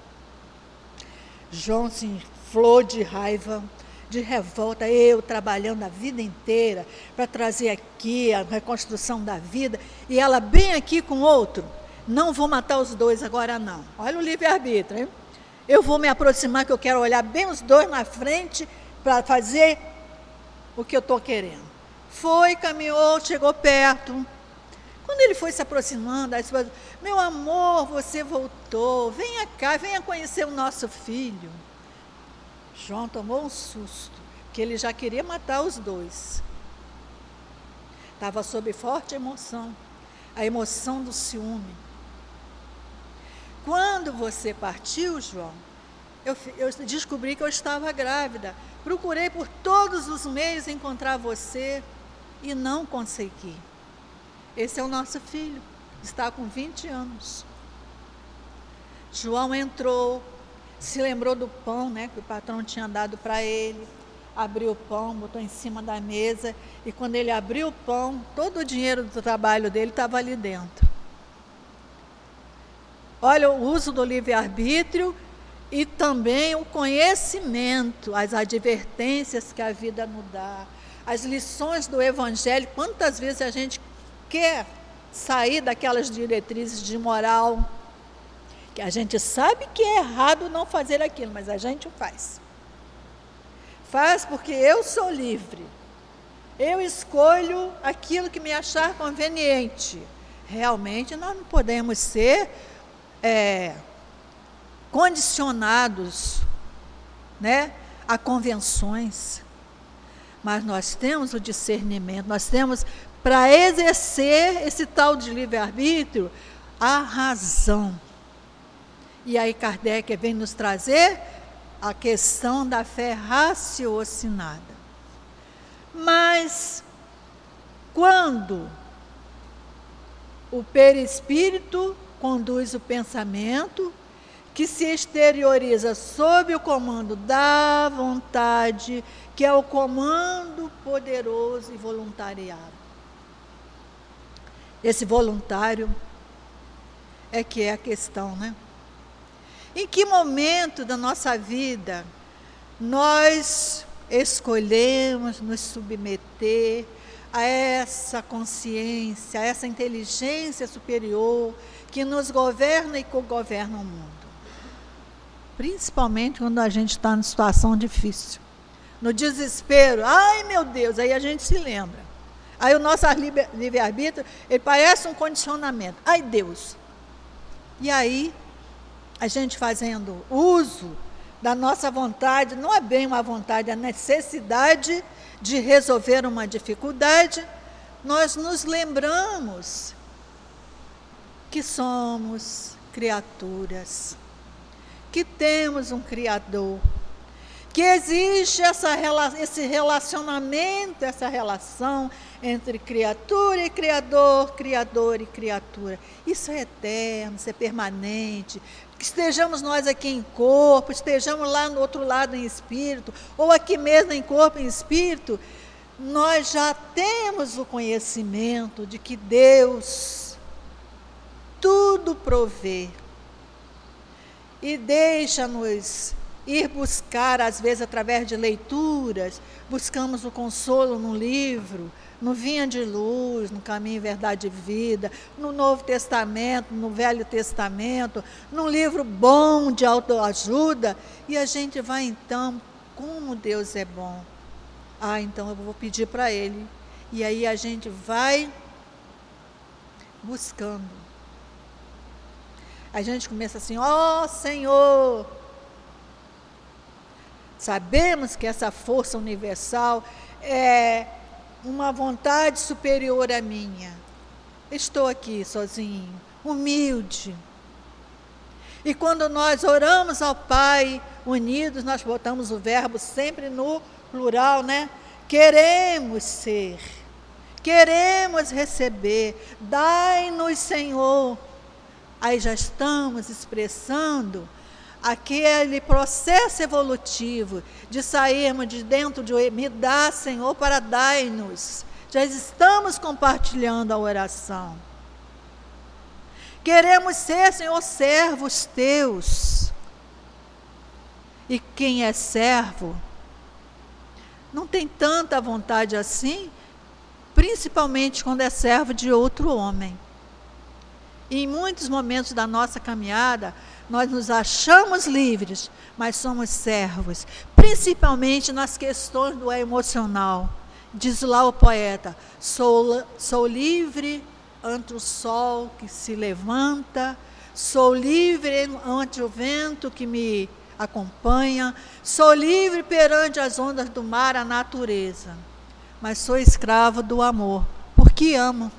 João se inflou de raiva, de revolta, eu trabalhando a vida inteira para trazer aqui a reconstrução da vida, e ela bem aqui com outro. Não vou matar os dois agora não. Olha o livre-arbítrio, hein? Eu vou me aproximar, que eu quero olhar bem os dois na frente para fazer o que eu estou querendo. Foi, caminhou, chegou perto. Quando ele foi se aproximando, aí disse, meu amor, você voltou, venha cá, venha conhecer o nosso filho. João tomou um susto, que ele já queria matar os dois. Estava sob forte emoção, a emoção do ciúme. Quando você partiu, João, eu, eu descobri que eu estava grávida. Procurei por todos os meios encontrar você e não consegui. Esse é o nosso filho, está com vinte anos. João entrou, se lembrou do pão, né, que o patrão tinha dado para ele, abriu o pão, botou em cima da mesa, e quando ele abriu o pão, todo o dinheiro do trabalho dele estava ali dentro. Olha o uso do livre-arbítrio e também o conhecimento, as advertências que a vida nos dá, as lições do Evangelho. Quantas vezes a gente quer sair daquelas diretrizes de moral, que a gente sabe que é errado não fazer aquilo, mas a gente faz. Faz porque eu sou livre. Eu escolho aquilo que me achar conveniente. Realmente nós não podemos ser é, condicionados, né, a convenções. Mas nós temos o discernimento, nós temos, para exercer esse tal de livre-arbítrio, a razão. E aí Kardec vem nos trazer a questão da fé raciocinada. Mas, quando o perispírito conduz o pensamento, que se exterioriza sob o comando da vontade, que é o comando poderoso e voluntariado. Esse voluntário é que é a questão, né? Em que momento da nossa vida nós escolhemos nos submeter a essa consciência, a essa inteligência superior que nos governa e co-governa o mundo? Principalmente quando a gente está em situação difícil, no desespero, ai meu Deus, aí a gente se lembra. Aí o nosso livre-arbítrio, ele parece um condicionamento, ai Deus. E aí, a gente fazendo uso da nossa vontade, não é bem uma vontade, é a necessidade de resolver uma dificuldade, nós nos lembramos que somos criaturas, que temos um Criador, que existe essa, esse relacionamento, essa relação entre criatura e Criador, Criador e criatura. Isso é eterno, isso é permanente. Que estejamos nós aqui em corpo, estejamos lá no outro lado em espírito, ou aqui mesmo em corpo e em espírito, nós já temos o conhecimento de que Deus tudo provê. E deixa-nos ir buscar, às vezes, através de leituras, buscamos o consolo num livro, no Vinha de Luz, no Caminho, Verdade e Vida, no Novo Testamento, no Velho Testamento, num livro bom de autoajuda, e a gente vai então, como Deus é bom. Ah, então eu vou pedir para Ele. E aí a gente vai buscando. A gente começa assim, ó oh, Senhor, sabemos que essa força universal é uma vontade superior à minha. Estou aqui sozinho, humilde. E quando nós oramos ao Pai, unidos, nós botamos o verbo sempre no plural, né? Queremos ser, queremos receber, dai-nos, Senhor. Aí já estamos expressando aquele processo evolutivo de sairmos de dentro de me dá, Senhor, para dai-nos. Já estamos compartilhando a oração. Queremos ser, Senhor, servos teus. E quem é servo não tem tanta vontade assim, principalmente quando é servo de outro homem. E em muitos momentos da nossa caminhada, nós nos achamos livres, mas somos servos, principalmente nas questões do emocional. Diz lá o poeta, sou, sou livre ante o sol que se levanta, sou livre ante o vento que me acompanha, sou livre perante as ondas do mar, a natureza, mas sou escravo do amor, porque amo.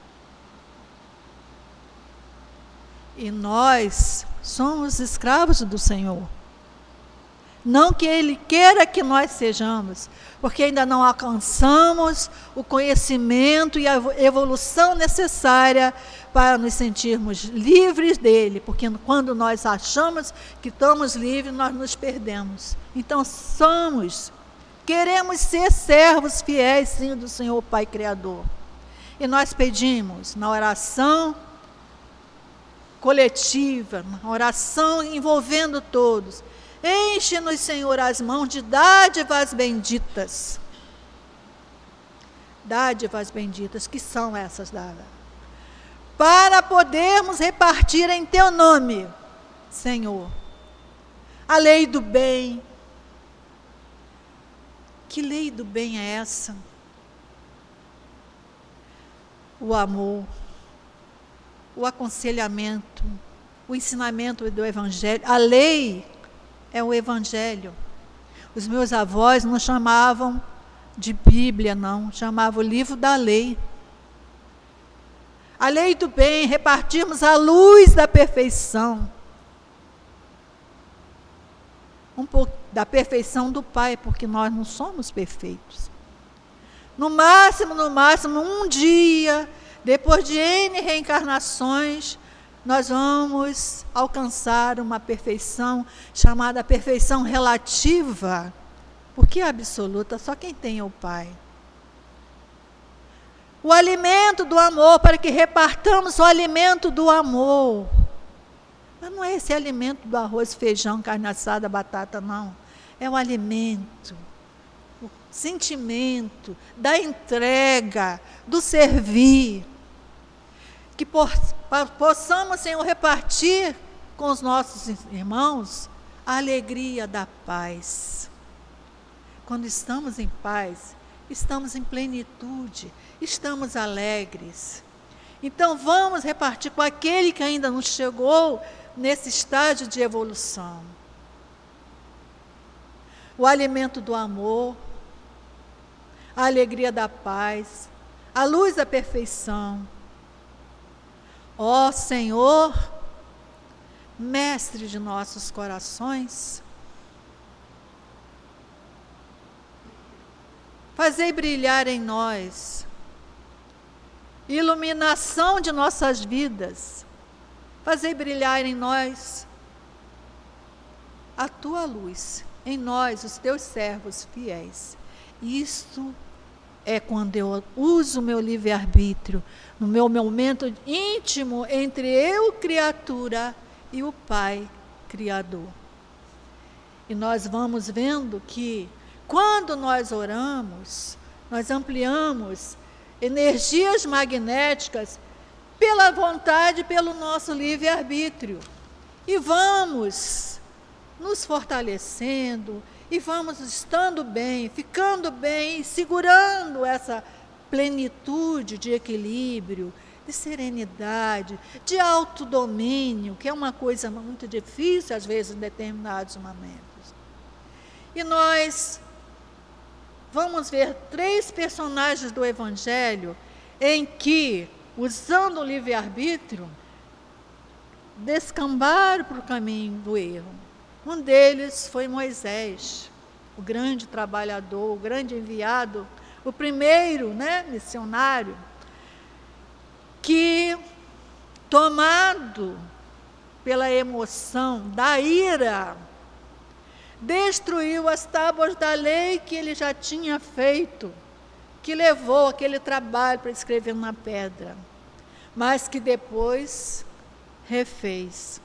E nós somos escravos do Senhor. Não que Ele queira que nós sejamos, porque ainda não alcançamos o conhecimento e a evolução necessária para nos sentirmos livres dEle, porque quando nós achamos que estamos livres, nós nos perdemos. Então somos, queremos ser servos fiéis, sim, do Senhor Pai Criador. E nós pedimos na oração coletiva, uma oração envolvendo todos. Enche-nos, Senhor, as mãos de dádivas benditas. Dádivas benditas, que são essas dádivas? para podermos repartir em teu nome, Senhor, a lei do bem. Que lei do bem é essa? O amor, o aconselhamento, o ensinamento do Evangelho. A lei é o Evangelho. Os meus avós não chamavam de Bíblia, não, chamavam o livro da lei. A lei do bem, repartirmos a luz da perfeição. Um pouco da perfeição do Pai, porque nós não somos perfeitos. No máximo, no máximo, um dia, depois de N reencarnações, nós vamos alcançar uma perfeição chamada perfeição relativa, porque é absoluta, só quem tem é o Pai. O alimento do amor, para que repartamos o alimento do amor. Mas não é esse alimento do arroz, feijão, carne assada, batata, não. É o alimento, o sentimento da entrega, do servir. Que por, possamos, Senhor, repartir com os nossos irmãos a alegria da paz. Quando estamos em paz, estamos em plenitude, estamos alegres. Então vamos repartir com aquele que ainda não chegou nesse estágio de evolução. O alimento do amor, a alegria da paz, a luz da perfeição. Ó Senhor, mestre de nossos corações, fazei brilhar em nós iluminação de nossas vidas, fazei brilhar em nós a tua luz, em nós, os teus servos fiéis. Isto é quando eu uso o meu livre-arbítrio, no meu momento íntimo entre eu, criatura, e o Pai, Criador. E nós vamos vendo que, quando nós oramos, nós ampliamos energias magnéticas pela vontade, pelo nosso livre-arbítrio. E vamos nos fortalecendo, e vamos estando bem, ficando bem, segurando essa plenitude de equilíbrio, de serenidade, de autodomínio, que é uma coisa muito difícil, às vezes, em determinados momentos. E nós vamos ver três personagens do Evangelho em que, usando o livre-arbítrio, descambaram para o caminho do erro. Um deles foi Moisés, o grande trabalhador, o grande enviado, o primeiro, né, missionário, que, tomado pela emoção da ira, destruiu as tábuas da lei que ele já tinha feito, que levou aquele trabalho para escrever na pedra, mas que depois refez.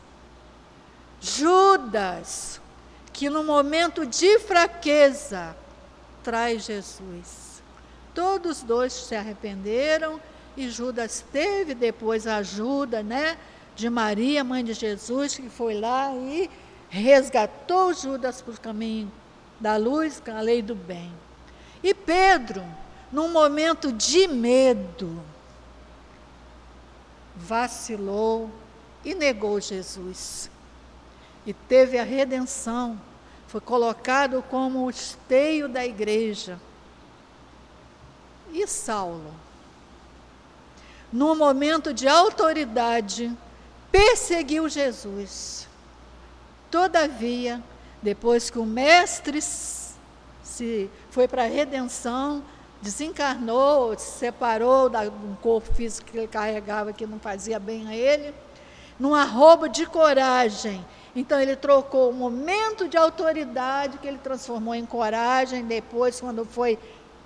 Judas, que no momento de fraqueza traz Jesus. Todos dois se arrependeram e Judas teve depois a ajuda, né, de Maria, mãe de Jesus, que foi lá e resgatou Judas para o caminho da luz, com a lei do bem. E Pedro, num momento de medo, vacilou e negou Jesus. E teve a redenção, foi colocado como o esteio da igreja. E Saulo, num momento de autoridade, perseguiu Jesus. Todavia, depois que o mestre se foi para a redenção, desencarnou, se separou de um corpo físico que ele carregava, que não fazia bem a ele, num arrobo de coragem. Então ele trocou o momento de autoridade, que ele transformou em coragem, depois, quando foi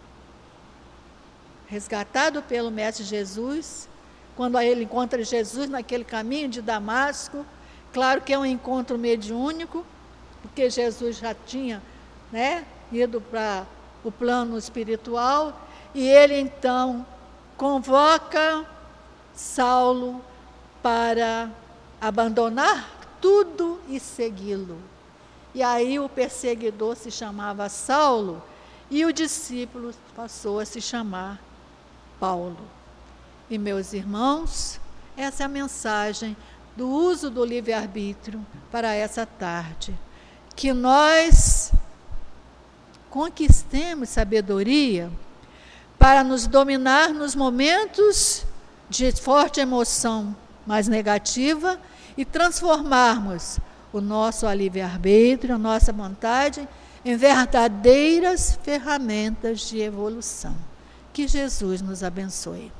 resgatado pelo mestre Jesus, quando ele encontra Jesus naquele caminho de Damasco. Claro que é um encontro mediúnico, porque Jesus já tinha, né, ido para o plano espiritual, e ele então convoca Saulo para abandonar tudo e segui-lo. E aí o perseguidor se chamava Saulo e o discípulo passou a se chamar Paulo. E, meus irmãos, essa é a mensagem do uso do livre-arbítrio para essa tarde. Que nós conquistemos sabedoria para nos dominar nos momentos de forte emoção mais negativa e transformarmos o nosso livre-arbítrio, a nossa vontade, em verdadeiras ferramentas de evolução. Que Jesus nos abençoe.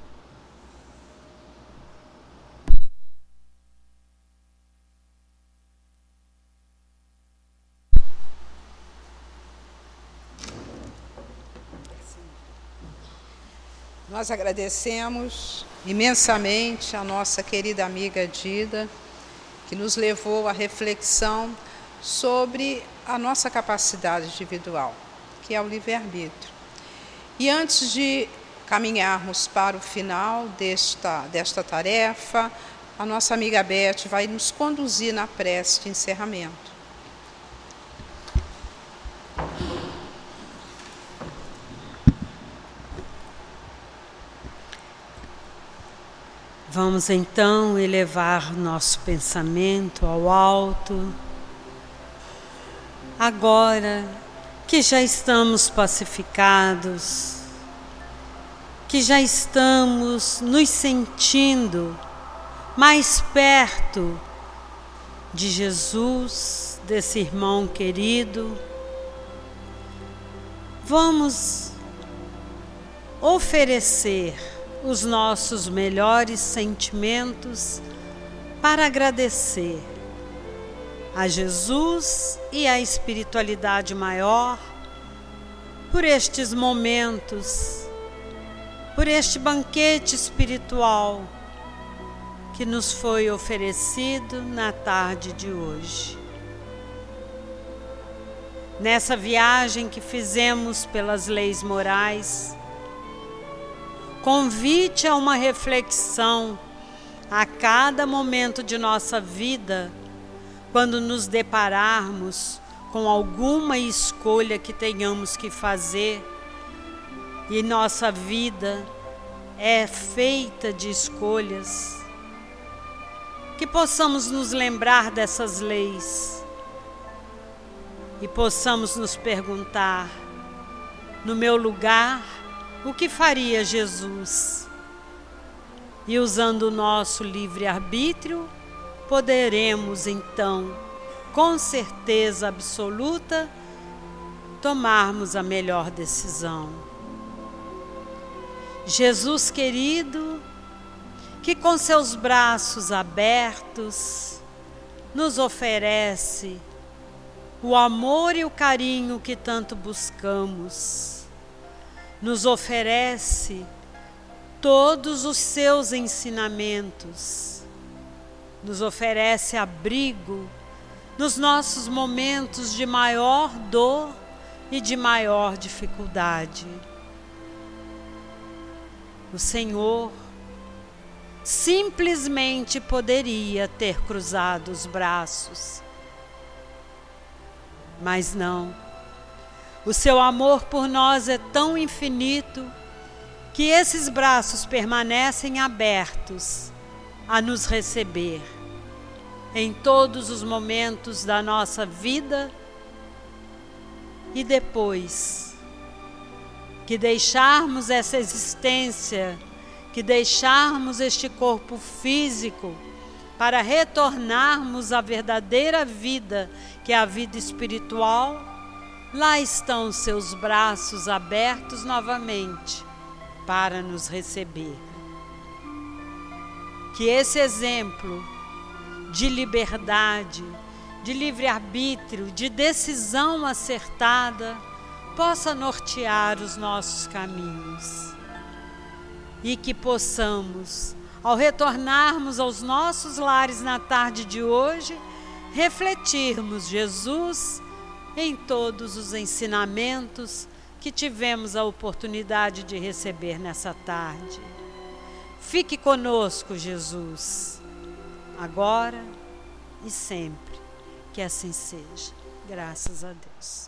Nós agradecemos imensamente a nossa querida amiga Dida, que nos levou à reflexão sobre a nossa capacidade individual, que é o livre-arbítrio. E antes de caminharmos para o final desta, desta tarefa, a nossa amiga Beth vai nos conduzir na prece de encerramento. Vamos então elevar nosso pensamento ao alto. Agora que já estamos pacificados, que já estamos nos sentindo mais perto de Jesus, desse irmão querido, vamos oferecer os nossos melhores sentimentos para agradecer a Jesus e à espiritualidade maior por estes momentos, por este banquete espiritual que nos foi oferecido na tarde de hoje. Nessa viagem que fizemos pelas leis morais, convite a uma reflexão a cada momento de nossa vida, quando nos depararmos com alguma escolha que tenhamos que fazer, e nossa vida é feita de escolhas, que possamos nos lembrar dessas leis e possamos nos perguntar: no meu lugar, o que faria Jesus? E usando o nosso livre-arbítrio, poderemos então, com certeza absoluta, tomarmos a melhor decisão. Jesus querido, que com seus braços abertos nos oferece o amor e o carinho que tanto buscamos, nos oferece todos os seus ensinamentos, nos oferece abrigo nos nossos momentos de maior dor e de maior dificuldade. O Senhor simplesmente poderia ter cruzado os braços, mas não. O seu amor por nós é tão infinito que esses braços permanecem abertos a nos receber em todos os momentos da nossa vida. E depois que deixarmos essa existência, que deixarmos este corpo físico para retornarmos à verdadeira vida, que é a vida espiritual, lá estão os seus braços abertos novamente para nos receber. Que esse exemplo de liberdade, de livre-arbítrio, de decisão acertada, possa nortear os nossos caminhos. E que possamos, ao retornarmos aos nossos lares na tarde de hoje, refletirmos Jesus em todos os ensinamentos que tivemos a oportunidade de receber nessa tarde. Fique conosco, Jesus, agora e sempre. Que assim seja. Graças a Deus.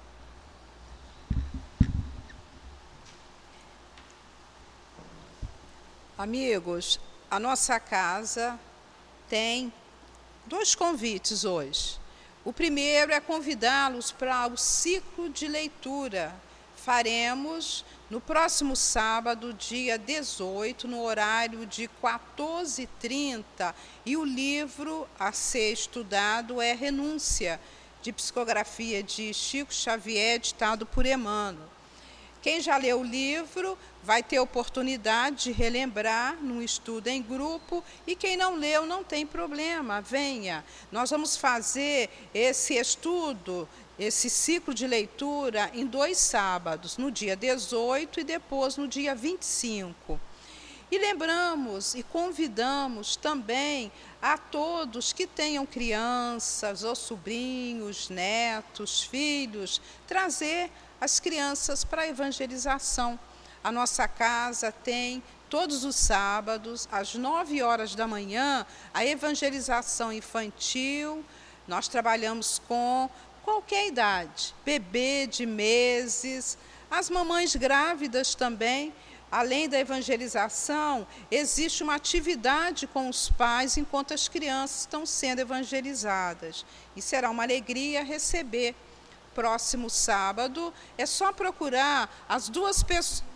Amigos, a nossa casa tem dois convites hoje. O primeiro é convidá-los para o ciclo de leitura. Faremos no próximo sábado, dia dezoito, no horário de quatorze e trinta, e o livro a ser estudado é Renúncia, de psicografia de Chico Xavier, ditado por Emmanuel. Quem já leu o livro vai ter oportunidade de relembrar num estudo em grupo, e quem não leu não tem problema, venha. Nós vamos fazer esse estudo, esse ciclo de leitura em dois sábados, no dia dezoito e depois no dia vinte e cinco. E lembramos e convidamos também a todos que tenham crianças ou sobrinhos, netos, filhos, trazer as crianças para a evangelização. A nossa casa tem, todos os sábados, às nove horas da manhã, a evangelização infantil. Nós trabalhamos com qualquer idade, bebê de meses, as mamães grávidas também. Além da evangelização, existe uma atividade com os pais enquanto as crianças estão sendo evangelizadas. E será uma alegria receber. Próximo sábado, é só procurar as duas pessoas.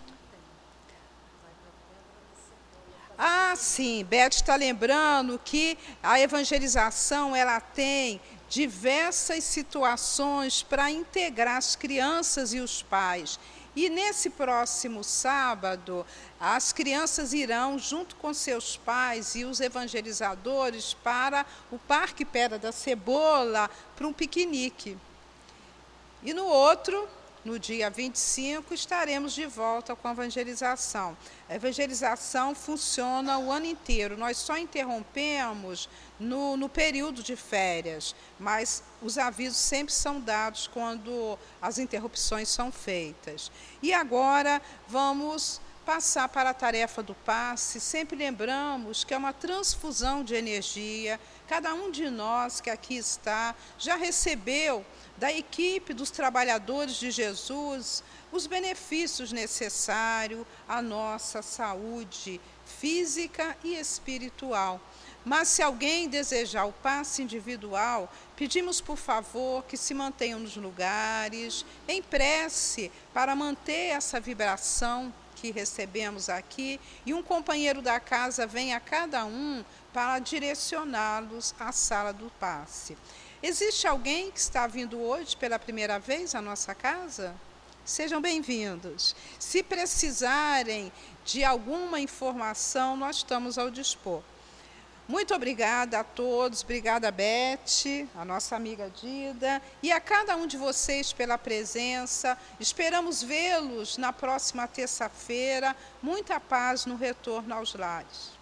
Ah, sim, Beth está lembrando que a evangelização ela tem diversas situações para integrar as crianças e os pais. E nesse próximo sábado, as crianças irão, junto com seus pais e os evangelizadores, para o Parque Pedra da Cebola, para um piquenique. E no outro, no dia vinte e cinco, estaremos de volta com a evangelização. A evangelização funciona o ano inteiro. Nós só interrompemos no, no período de férias, mas os avisos sempre são dados quando as interrupções são feitas. E agora vamos passar para a tarefa do passe. Sempre lembramos que é uma transfusão de energia. Cada um de nós que aqui está já recebeu da equipe dos trabalhadores de Jesus os benefícios necessários à nossa saúde física e espiritual. Mas se alguém desejar o passe individual, pedimos por favor que se mantenham nos lugares, em prece, para manter essa vibração que recebemos aqui, e um companheiro da casa vem a cada um para direcioná-los à sala do passe. Existe alguém que está vindo hoje pela primeira vez à nossa casa? Sejam bem-vindos. Se precisarem de alguma informação, nós estamos ao dispor. Muito obrigada a todos, obrigada a Beth, a nossa amiga Dida, e a cada um de vocês pela presença. Esperamos vê-los na próxima terça-feira. Muita paz no retorno aos lares.